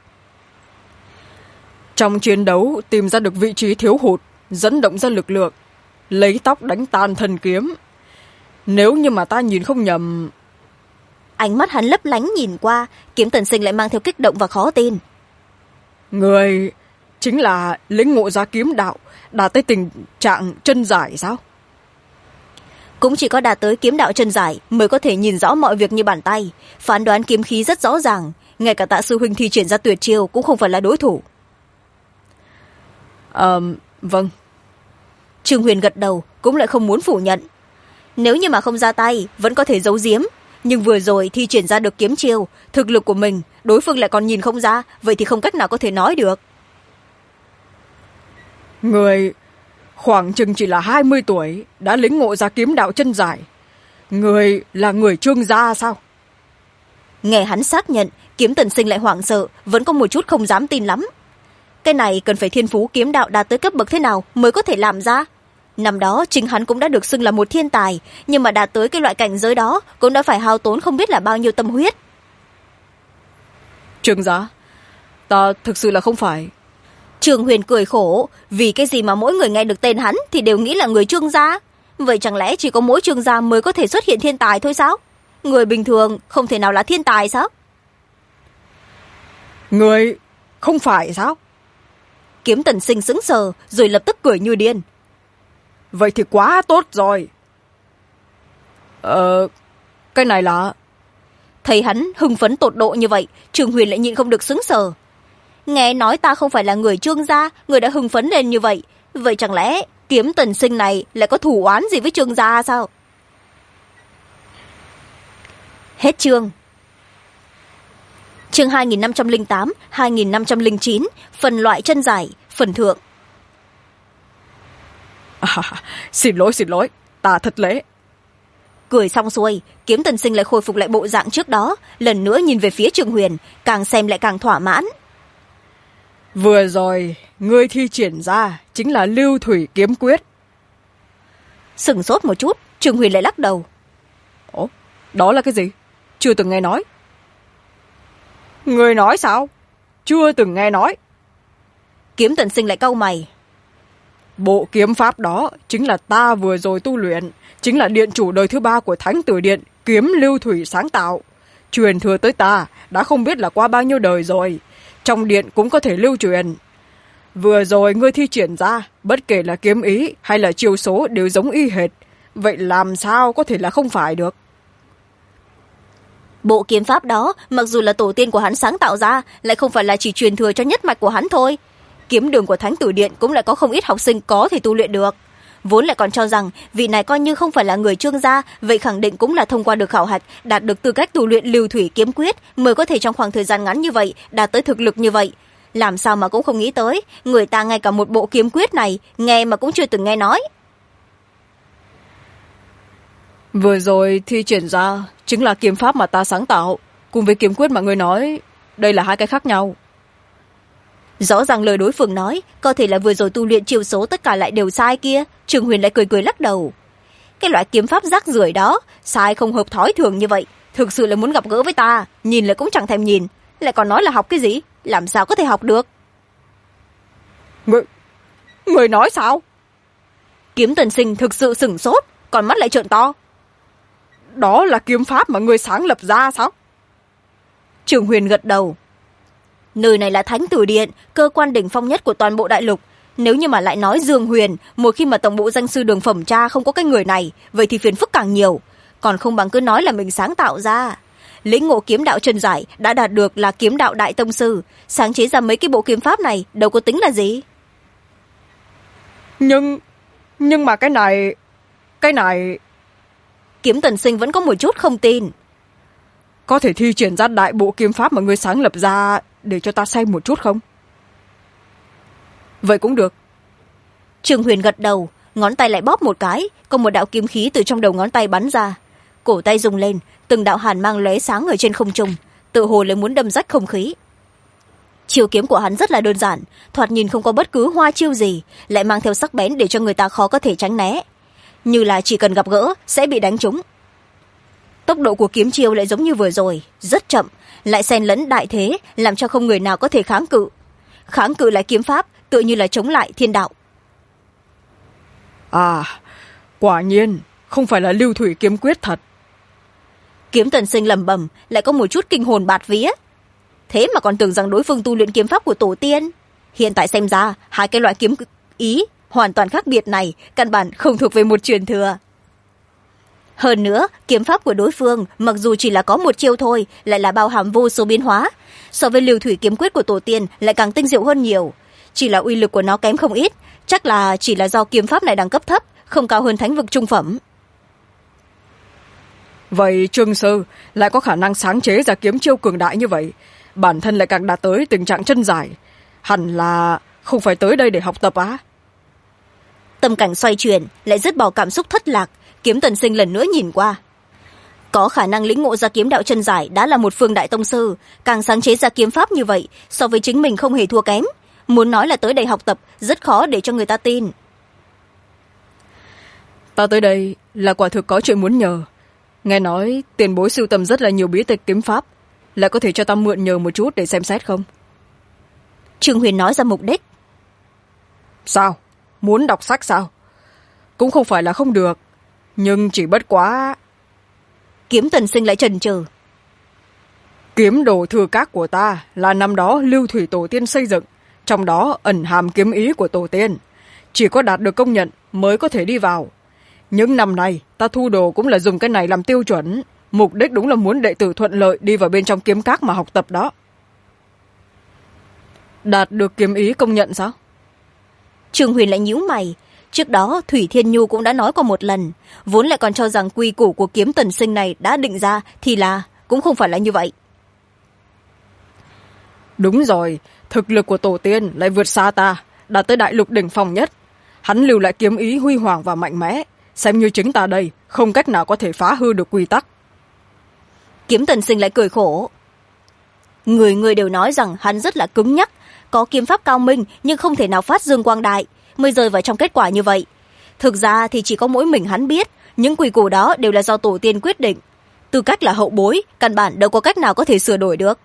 Trong chiến đấu tìm ra được vị trí thiếu hụt, dẫn động ra lực lượng, lấy tóc đánh tan thân kiếm. Nếu như mà ta nhìn không nhầm... Ánh mắt hắn lấp lánh nhìn qua, Kiếm Tần Sinh lại mang theo kích động và khó tin. Người chính là lĩnh ngộ ra kiếm đạo, đạt tới tình trạng chân giải sao? Cũng chỉ có đạt tới kiếm đạo chân giải mới có thể nhìn rõ mọi việc như bàn tay, phán đoán kiếm khí rất rõ ràng, ngay cả Tạ sư huynh thi triển ra tuyệt chiêu cũng không phải là đối thủ. Vâng. Trương Huyền gật đầu, cũng lại không muốn phủ nhận. Nếu như mà không ra tay vẫn có thể giấu giếm, nhưng vừa rồi thi triển ra được kiếm chiêu, thực lực của mình đối phương lại còn nhìn không ra, vậy thì không cách nào có thể nói được. Người khoảng chừng chỉ là 20 tuổi đã lĩnh ngộ ra kiếm đạo chân giải. Người là người Trương gia sao? Nghe hắn xác nhận, Kiếm Tần Sinh lại hoảng sợ, vẫn có một chút không dám tin lắm. Cái này cần phải thiên phú kiếm đạo đạt tới cấp bậc thế nào mới có thể làm ra? Năm đó chính hắn cũng đã được xưng là một thiên tài, nhưng mà đạt tới cái loại cảnh giới đó cũng đã phải hao tốn không biết là bao nhiêu tâm huyết. Trương gia, ta thực sự là không phải. Trương Huyền cười khổ, vì cái gì mà mỗi người nghe được tên hắn thì đều nghĩ là người Trương gia. Vậy chẳng lẽ chỉ có mỗi Trương gia mới có thể xuất hiện thiên tài thôi sao? Người bình thường không thể nào là thiên tài sao? Người không phải sao? Kiếm Tần Sinh sững sờ rồi lập tức cười như điên. Vậy thì quá tốt rồi. Cái này là... Thấy hắn hưng phấn tột độ như vậy, Trương Huyền lại nhịn không được sững sờ. Nghe nói ta không phải là người Trương gia, người đã hưng phấn lên như vậy. Vậy chẳng lẽ Kiếm Tần Sinh này lại có thù oán gì với Trương gia sao? Hết chương. Chương 2508, 2509, phần loại chân giải, phần thượng. Xin lỗi, ta thật lễ. Cười xong xuôi, Kiếm Tần Sinh lại khôi phục lại bộ dạng trước đó, lần nữa nhìn về phía Trương Huyền, càng xem lại càng thỏa mãn. Vừa rồi, ngươi thi triển ra chính là Lưu Thủy Kiếm Quyết. Sửng sốt một chút, Trương Huyền lại lắc đầu. Ồ, đó là cái gì? Chưa từng nghe nói. Ngươi nói sao? Chưa từng nghe nói. Kiếm Tần Sinh lại cau mày. Bộ kiếm pháp đó chính là ta vừa rồi tu luyện, chính là điện chủ đời thứ 3 của Thánh Tử Điện, Kiếm Lưu Thủy sáng tạo. Truyền thừa tới ta đã không biết là qua bao nhiêu đời rồi, trong điện cũng có thể lưu truyền. Vừa rồi ngươi thi triển ra, bất kể là kiếm ý hay là chiêu số đều giống y hệt, vậy làm sao có thể là không phải được? Bộ kiếm pháp đó, mặc dù là tổ tiên của hắn sáng tạo ra, lại không phải là chỉ truyền thừa cho nhất mạch của hắn thôi. Kiếm đường của Thánh Tử Điện cũng lại có không ít học sinh có thể tu luyện được. Vốn lại còn cho rằng vị này coi như không phải là người Trương gia, vậy khẳng định cũng là thông qua được khảo hạch, đạt được tư cách tu luyện Lưu Thủy Kiếm Quyết, mới có thể trong khoảng thời gian ngắn như vậy đạt tới thực lực như vậy. Làm sao mà cũng không nghĩ tới, người ta ngay cả một bộ kiếm quyết này nghe mà cũng chưa từng nghe nói. Vừa rồi thi triển ra chính là kiếm pháp mà ta sáng tạo, cùng với kiếm quyết mà ngươi nói, đây là hai cái khác nhau. Rõ ràng lời đối phương nói, có thể là vừa rồi tu luyện chiêu số tất cả lại đều sai kia. Trương Huyền lại cười cười lắc đầu. Cái loại kiếm pháp rác rưởi đó, sai không hợp thói thường như vậy, thực sự là muốn gặp gỡ với ta, nhìn lại cũng chẳng thèm nhìn, lại còn nói là học cái gì, làm sao có thể học được. Người nói sao? Kiếm Tần Sinh thực sự sửng sốt, còn mắt lại trợn to. Đó là kiếm pháp mà người sáng lập ra sao? Trương Huyền gật đầu. Nơi này là Thánh Tử Điện, cơ quan đỉnh phong nhất của toàn bộ đại lục. Nếu như mà lại nói Dương Huyền, một khi mà tổng bộ danh sư Đường Phẩm Tra không có cái người này, vậy thì phiền phức càng nhiều. Còn không bằng cứ nói là mình sáng tạo ra. Lĩnh ngộ kiếm đạo chân giải đã đạt được là kiếm đạo đại tông sư, sáng chế ra mấy cái bộ kiếm pháp này đâu có tính là gì. Nhưng mà cái này... Kiếm Tần Sinh vẫn có một chút không tin. Có thể thi triển ra đại bộ kiếm pháp mà ngươi sáng lập ra để cho ta xem một chút không? Vậy cũng được. Trương Huyền gật đầu, ngón tay lại bóp một cái, có một đạo kiếm khí từ trong đầu ngón tay bắn ra. Cổ tay rung lên, từng đạo hàn mang lóe sáng ở trên không trung, tự hồ lại muốn đâm rách không khí. Chiêu kiếm của hắn rất là đơn giản, thoạt nhìn không có bất cứ hoa chiêu gì, lại mang theo sắc bén để cho người ta khó có thể tránh né. Như là chỉ cần gặp gỡ sẽ bị đánh trúng. Tốc độ của kiếm chiêu lại giống như vừa rồi, rất chậm, lại xen lẫn đại thế, làm cho không người nào có thể kháng cự. Kháng cự lại kiếm pháp, tựa như là chống lại thiên đạo. À, quả nhiên, không phải là Lưu Thủy Kiếm Quyết thật. Kiếm Tần Sinh lẩm bẩm, lại có một chút kinh hồn bạt vía. Thế mà còn tưởng rằng đối phương tu luyện kiếm pháp của tổ tiên. Hiện tại xem ra, hai cái loại kiếm ý hoàn toàn khác biệt này, căn bản không thuộc về một truyền thừa. Hơn nữa, kiếm pháp của đối phương mặc dù chỉ là có một chiêu thôi, lại là bao hàm vô số biến hóa. So với Lưu Thủy Kiếm Quyết của tổ tiên lại càng tinh diệu hơn nhiều. Chỉ là uy lực của nó kém không ít, chắc là chỉ là do kiếm pháp này đẳng cấp thấp, không cao hơn thánh vực trung phẩm. Vậy Trương Sư lại có khả năng sáng chế ra kiếm chiêu cường đại như vậy, bản thân lại càng đạt tới tình trạng chân giải, hẳn là không phải tới đây để học tập á? Tâm cảnh xoay chuyển, lại dứt bỏ cảm xúc thất lạc. Kiếm Tần Sinh lần nữa nhìn qua. Có khả năng lĩnh ngộ ra kiếm đạo chân giải đã là một phương đại tông sư, càng sáng chế ra kiếm pháp như vậy, so với chính mình không hề thua kém. Muốn nói là tới đây học tập, rất khó để cho người ta tin. Ta tới đây là quả thực có chuyện muốn nhờ. Nghe nói tiền bối sưu tầm rất là nhiều bí tịch kiếm pháp, lại có thể cho ta mượn nhờ một chút để xem xét không? Trương Huyền nói ra mục đích. Sao? Muốn đọc sách sao? Cũng không phải là không được, nhưng chỉ bất quá. Kiếm Tần Sinh lại chần chừ. Kiếm đồ thừa các của ta là năm đó Lưu Thủy tổ tiên xây dựng, trong đó ẩn hàm kiếm ý của tổ tiên, chỉ có đạt được công nhận mới có thể đi vào. Những năm này ta thu đồ cũng là dùng cái này làm tiêu chuẩn, mục đích đúng là muốn đệ tử thuận lợi đi vào bên trong kiếm các mà học tập đó. Đạt được kiếm ý công nhận sao? Trương Huyền lại nhíu mày. Trước đó Thủy Thiên Nhu cũng đã nói qua một lần, vốn lại còn cho rằng quy củ của Kiếm Tần Sinh này đã định ra thì là cũng không phải là như vậy. Đúng rồi, thực lực của tổ tiên lại vượt xa ta, đạt tới đại lục đỉnh phong nhất. Hắn lưu lại kiếm ý huy hoàng và mạnh mẽ, xem như chính ta đây không cách nào có thể phá hư được quy tắc. Kiếm Tần Sinh lại cười khổ. Người người đều nói rằng hắn rất là cứng nhắc, có kiếm pháp cao minh nhưng không thể nào phát dương quang đại, mới rơi vào trong kết quả như vậy. Thực ra thì chỉ có mỗi mình hắn biết, những quy củ đó đều là do tổ tiên quyết định. Tư cách là hậu bối, căn bản đâu có cách nào có thể sửa đổi được.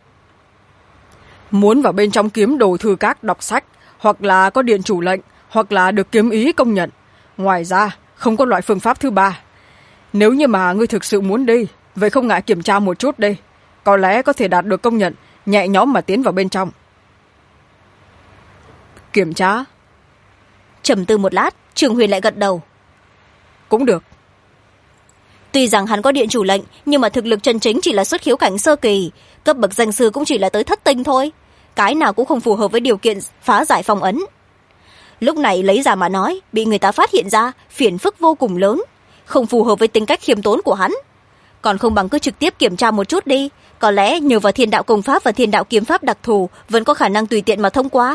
Muốn vào bên trong kiếm đồ thư các đọc sách, hoặc là có điện chủ lệnh, hoặc là được kiếm ý công nhận. Ngoài ra, không có loại phương pháp thứ ba. Nếu như mà ngươi thực sự muốn đi, vậy không ngại kiểm tra một chút đi. Có lẽ có thể đạt được công nhận, nhẹ nhõm mà tiến vào bên trong. Kiểm tra? Trầm tư một lát, Trường Huyền lại gật đầu. Cũng được. Tuy rằng hắn có điện chủ lệnh, nhưng mà thực lực chân chính chỉ là xuất khiếu cảnh sơ kỳ, cấp bậc danh sư cũng chỉ là tới thất tinh thôi. Cái nào cũng không phù hợp với điều kiện phá giải phong ấn. Lúc này lấy ra mà nói, bị người ta phát hiện ra, phiền phức vô cùng lớn, không phù hợp với tính cách khiêm tốn của hắn. Còn không bằng cứ trực tiếp kiểm tra một chút đi, có lẽ nhờ vào thiên đạo công pháp và thiên đạo kiếm pháp đặc thù vẫn có khả năng tùy tiện mà thông qua.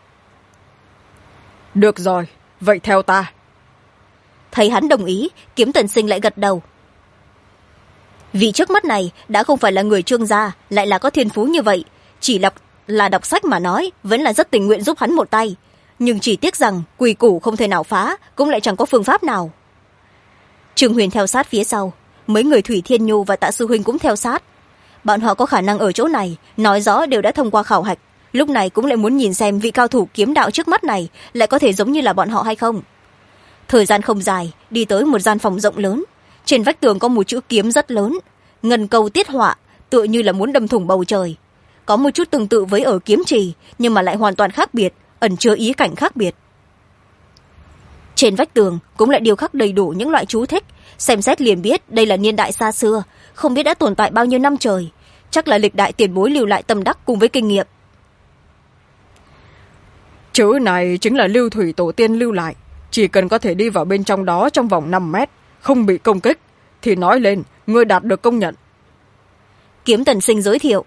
Được rồi, vậy theo ta. Thấy hắn đồng ý, Kiếm Tần Sinh lại gật đầu. Vì trước mắt này đã không phải là người Trương gia, lại là có thiên phú như vậy, chỉ là đọc sách mà nói vẫn là rất tình nguyện giúp hắn một tay, nhưng chỉ tiếc rằng quy củ không thể nào phá, cũng lại chẳng có phương pháp nào. Trương Huyền theo sát phía sau, mấy người Thủy Thiên Nhu và Tạ Sư Huynh cũng theo sát. Bọn họ có khả năng ở chỗ này, nói rõ đều đã thông qua khảo hạch, lúc này cũng lại muốn nhìn xem vị cao thủ kiếm đạo trước mắt này lại có thể giống như là bọn họ hay không. Thời gian không dài, đi tới một gian phòng rộng lớn, trên vách tường có một chữ kiếm rất lớn, ngân câu tiết họa, tựa như là muốn đâm thủng bầu trời. Có một chút tương tự với ở kiếm trì, nhưng mà lại hoàn toàn khác biệt, ẩn chứa ý cảnh khác biệt. Trên vách tường cũng lại điêu khắc đầy đủ những loại chú thích, xem xét liền biết đây là niên đại xa xưa, không biết đã tồn tại bao nhiêu năm trời, chắc là lịch đại tiền bối lưu lại tâm đắc cùng với kinh nghiệm. Chữ này chính là Lưu Thủy tổ tiên lưu lại, chỉ cần có thể đi vào bên trong đó trong vòng 5 mét, không bị công kích, thì nói lên ngươi đạt được công nhận. Kiếm Tần Sinh giới thiệu.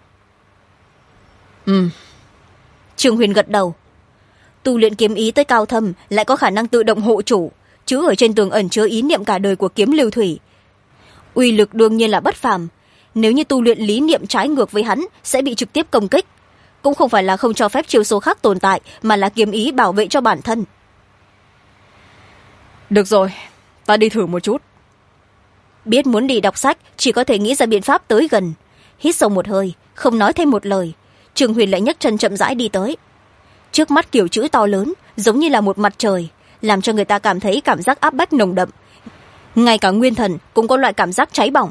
Trương Huyền gật đầu. Tu luyện kiếm ý tới cao thâm lại có khả năng tự động hộ chủ, chữ ở trên tường ẩn chứa ý niệm cả đời của kiếm Lưu Thủy. Uy lực đương nhiên là bất phàm, nếu như tu luyện lý niệm trái ngược với hắn sẽ bị trực tiếp công kích. Cũng không phải là không cho phép chiêu số khác tồn tại, mà là kiếm ý bảo vệ cho bản thân. Được rồi, ta đi thử một chút. Biết muốn đi đọc sách, chỉ có thể nghĩ ra biện pháp tới gần. Hít sâu một hơi, không nói thêm một lời, Trường Huyền lại nhấc chân chậm rãi đi tới. Trước mắt kiểu chữ to lớn, giống như là một mặt trời, làm cho người ta cảm thấy cảm giác áp bách nồng đậm. Ngay cả nguyên thần cũng có loại cảm giác cháy bỏng.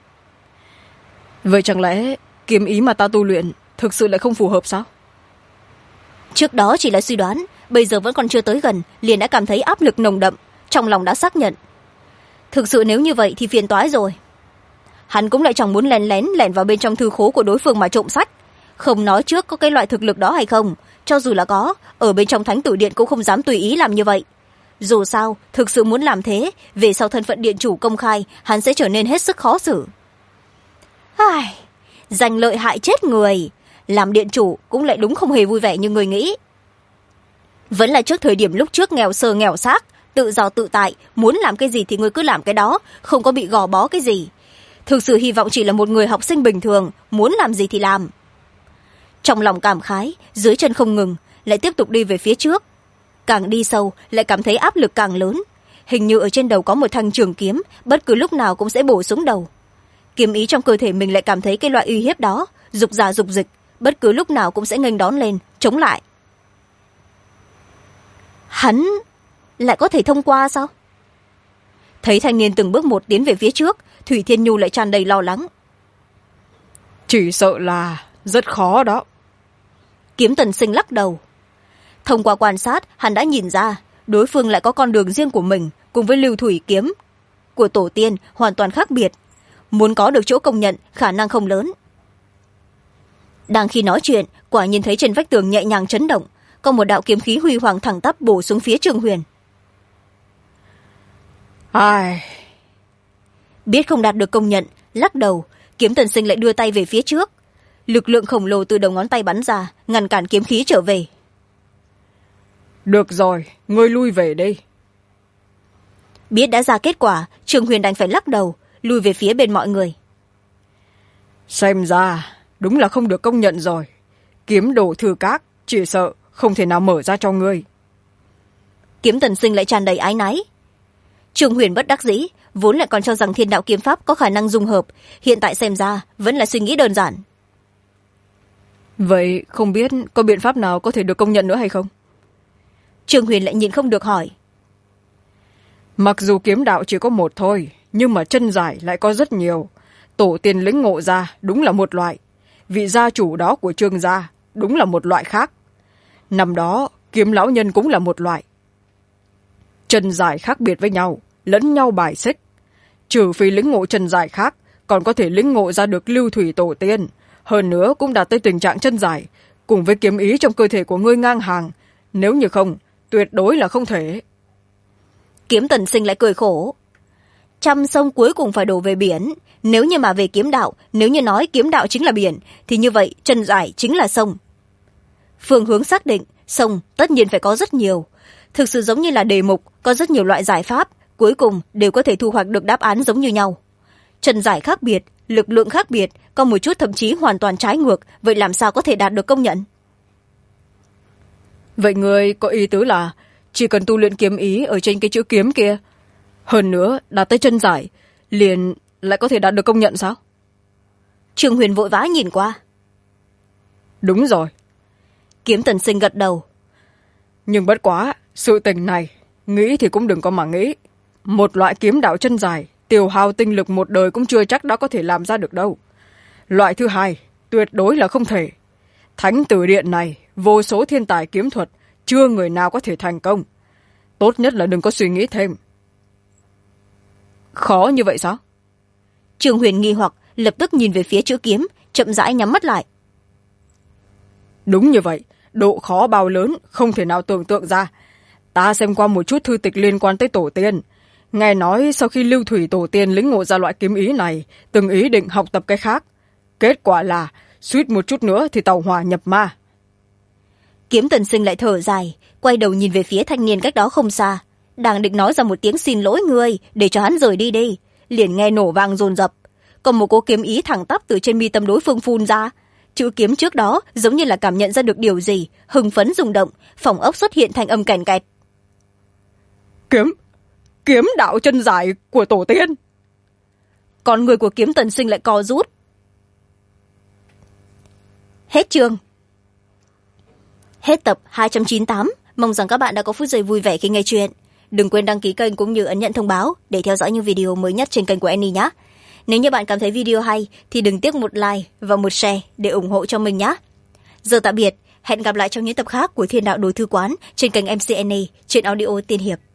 Vậy chẳng lẽ kiếm ý mà ta tu luyện thực sự lại không phù hợp sao? Trước đó chỉ là suy đoán, bây giờ vẫn còn chưa tới gần, liền đã cảm thấy áp lực nồng đậm, trong lòng đã xác nhận. Thực sự nếu như vậy thì phiền toái rồi. Hắn cũng lại chẳng muốn lén vào bên trong thư khố của đối phương mà trộm sách. Không nói trước có cái loại thực lực đó hay không, cho dù là có, ở bên trong Thánh Tử Điện cũng không dám tùy ý làm như vậy. Dù sao, thực sự muốn làm thế, về sau thân phận điện chủ công khai, hắn sẽ trở nên hết sức khó xử. Giành lợi hại chết người, làm điện chủ cũng lại đúng không hề vui vẻ như người nghĩ. Vẫn là trước thời điểm lúc trước nghèo sơ nghèo xác, tự do tự tại, muốn làm cái gì thì người cứ làm cái đó, không có bị gò bó cái gì. Thực sự hy vọng chỉ là một người học sinh bình thường, muốn làm gì thì làm. Trong lòng cảm khái, dưới chân không ngừng, lại tiếp tục đi về phía trước. Càng đi sâu, lại cảm thấy áp lực càng lớn. Hình như ở trên đầu có một thanh trường kiếm, bất cứ lúc nào cũng sẽ bổ xuống đầu. Kiếm ý trong cơ thể mình lại cảm thấy cái loại uy hiếp đó, dục giả dục dịch, bất cứ lúc nào cũng sẽ nghênh đón lên, chống lại. Hắn lại có thể thông qua sao? Thấy thanh niên từng bước một tiến về phía trước, Thủy Thiên Nhu lại tràn đầy lo lắng. Chỉ sợ là rất khó đó. Kiếm Tần Sinh lắc đầu. Thông qua quan sát, hắn đã nhìn ra đối phương lại có con đường riêng của mình, cùng với lưu thủy kiếm của tổ tiên hoàn toàn khác biệt. Muốn có được chỗ công nhận khả năng không lớn. Đang khi nói chuyện, quả nhiên thấy trên vách tường nhẹ nhàng chấn động, có một đạo kiếm khí huy hoàng thẳng tắp bổ xuống phía Trương Huyền. Ai... Biết không đạt được công nhận, lắc đầu, Kiếm Tần Sinh lại đưa tay về phía trước. Lực lượng khổng lồ từ đầu ngón tay bắn ra, ngăn cản kiếm khí trở về. Được rồi, ngươi lui về đi. Biết đã ra kết quả, Trương Huyền đành phải lắc đầu, lui về phía bên mọi người. Xem ra, đúng là không được công nhận rồi. Kiếm đồ thư các, chỉ sợ không thể nào mở ra cho ngươi. Kiếm Tần Sinh lại tràn đầy áy náy. Trương Huyền bất đắc dĩ, vốn lại còn cho rằng thiên đạo kiếm pháp có khả năng dung hợp, hiện tại xem ra vẫn là suy nghĩ đơn giản. Vậy không biết có biện pháp nào có thể được công nhận nữa hay không? Trương Huyền lại nhìn không được hỏi. Mặc dù kiếm đạo chỉ có một thôi, nhưng mà chân giải lại có rất nhiều. Tổ tiên lĩnh ngộ ra đúng là một loại. Vị gia chủ đó của Trương gia đúng là một loại khác. Năm đó, kiếm lão nhân cũng là một loại. Chân giải khác biệt với nhau, lẫn nhau bài xích. Trừ phi lĩnh ngộ chân giải khác, còn có thể lĩnh ngộ ra được lưu thủy tổ tiên. Hơn nữa cũng đạt tới tình trạng chân giải, cùng với kiếm ý trong cơ thể của ngươi ngang hàng. Nếu như không, tuyệt đối là không thể. Kiếm Tần Sinh lại cười khổ. Trăm sông cuối cùng phải đổ về biển. Nếu như mà về kiếm đạo, nếu như nói kiếm đạo chính là biển, thì như vậy chân giải chính là sông. Phương hướng xác định, sông tất nhiên phải có rất nhiều. Thực sự giống như là đề mục, có rất nhiều loại giải pháp, cuối cùng đều có thể thu hoạch được đáp án giống như nhau. Chân giải khác biệt, lực lượng khác biệt, có một chút thậm chí hoàn toàn trái ngược, vậy làm sao có thể đạt được công nhận? Vậy ngươi có ý tứ là chỉ cần tu luyện kiếm ý ở trên cái chữ kiếm kia, hơn nữa đạt tới chân giải, liền lại có thể đạt được công nhận sao? Trương Huyền vội vã nhìn qua. Đúng rồi. Kiếm Tần Sinh gật đầu. Nhưng bất quá, sự tình này, nghĩ thì cũng đừng có mà nghĩ. Một loại kiếm đạo chân dài, tiêu hao tinh lực một đời cũng chưa chắc đã có thể làm ra được đâu. Loại thứ hai, tuyệt đối là không thể. Thánh Tử Điện này, vô số thiên tài kiếm thuật, chưa người nào có thể thành công. Tốt nhất là đừng có suy nghĩ thêm. Khó như vậy sao? Trương Huyền nghi hoặc, lập tức nhìn về phía chữ kiếm, chậm rãi nhắm mắt lại. Đúng như vậy, độ khó bao lớn, không thể nào tưởng tượng ra. Ta xem qua một chút thư tịch liên quan tới tổ tiên. Nghe nói sau khi lưu thủy tổ tiên lĩnh ngộ ra loại kiếm ý này, từng ý định học tập cái khác. Kết quả là, suýt một chút nữa thì tàu hỏa nhập ma. Kiếm Tần Sinh lại thở dài, quay đầu nhìn về phía thanh niên cách đó không xa. Đang định nói ra một tiếng xin lỗi người, để cho hắn rời đi đi. Liền nghe nổ vang dồn dập. Còn một cỗ kiếm ý thẳng tắp từ trên mi tâm đối phương phun ra. Chữ kiếm trước đó giống như là cảm nhận ra được điều gì, hưng phấn rung động, phòng ốc xuất hiện thành âm kèn kẹt. Kiếm đạo chân giải của tổ tiên. Con người của Kiếm Tần Sinh lại co rút. Hết chương. Hết tập 298. Mong rằng các bạn đã có phút giây vui vẻ khi nghe chuyện. Đừng quên đăng ký kênh cũng như ấn nhận thông báo để theo dõi những video mới nhất trên kênh của Annie nhé. Nếu như bạn cảm thấy video hay thì đừng tiếc một like và một share để ủng hộ cho mình nhé. Giờ tạm biệt, hẹn gặp lại trong những tập khác của Thiên Đạo Đồ Thư Quán trên kênh MC Annie trên audio Tiên Hiệp.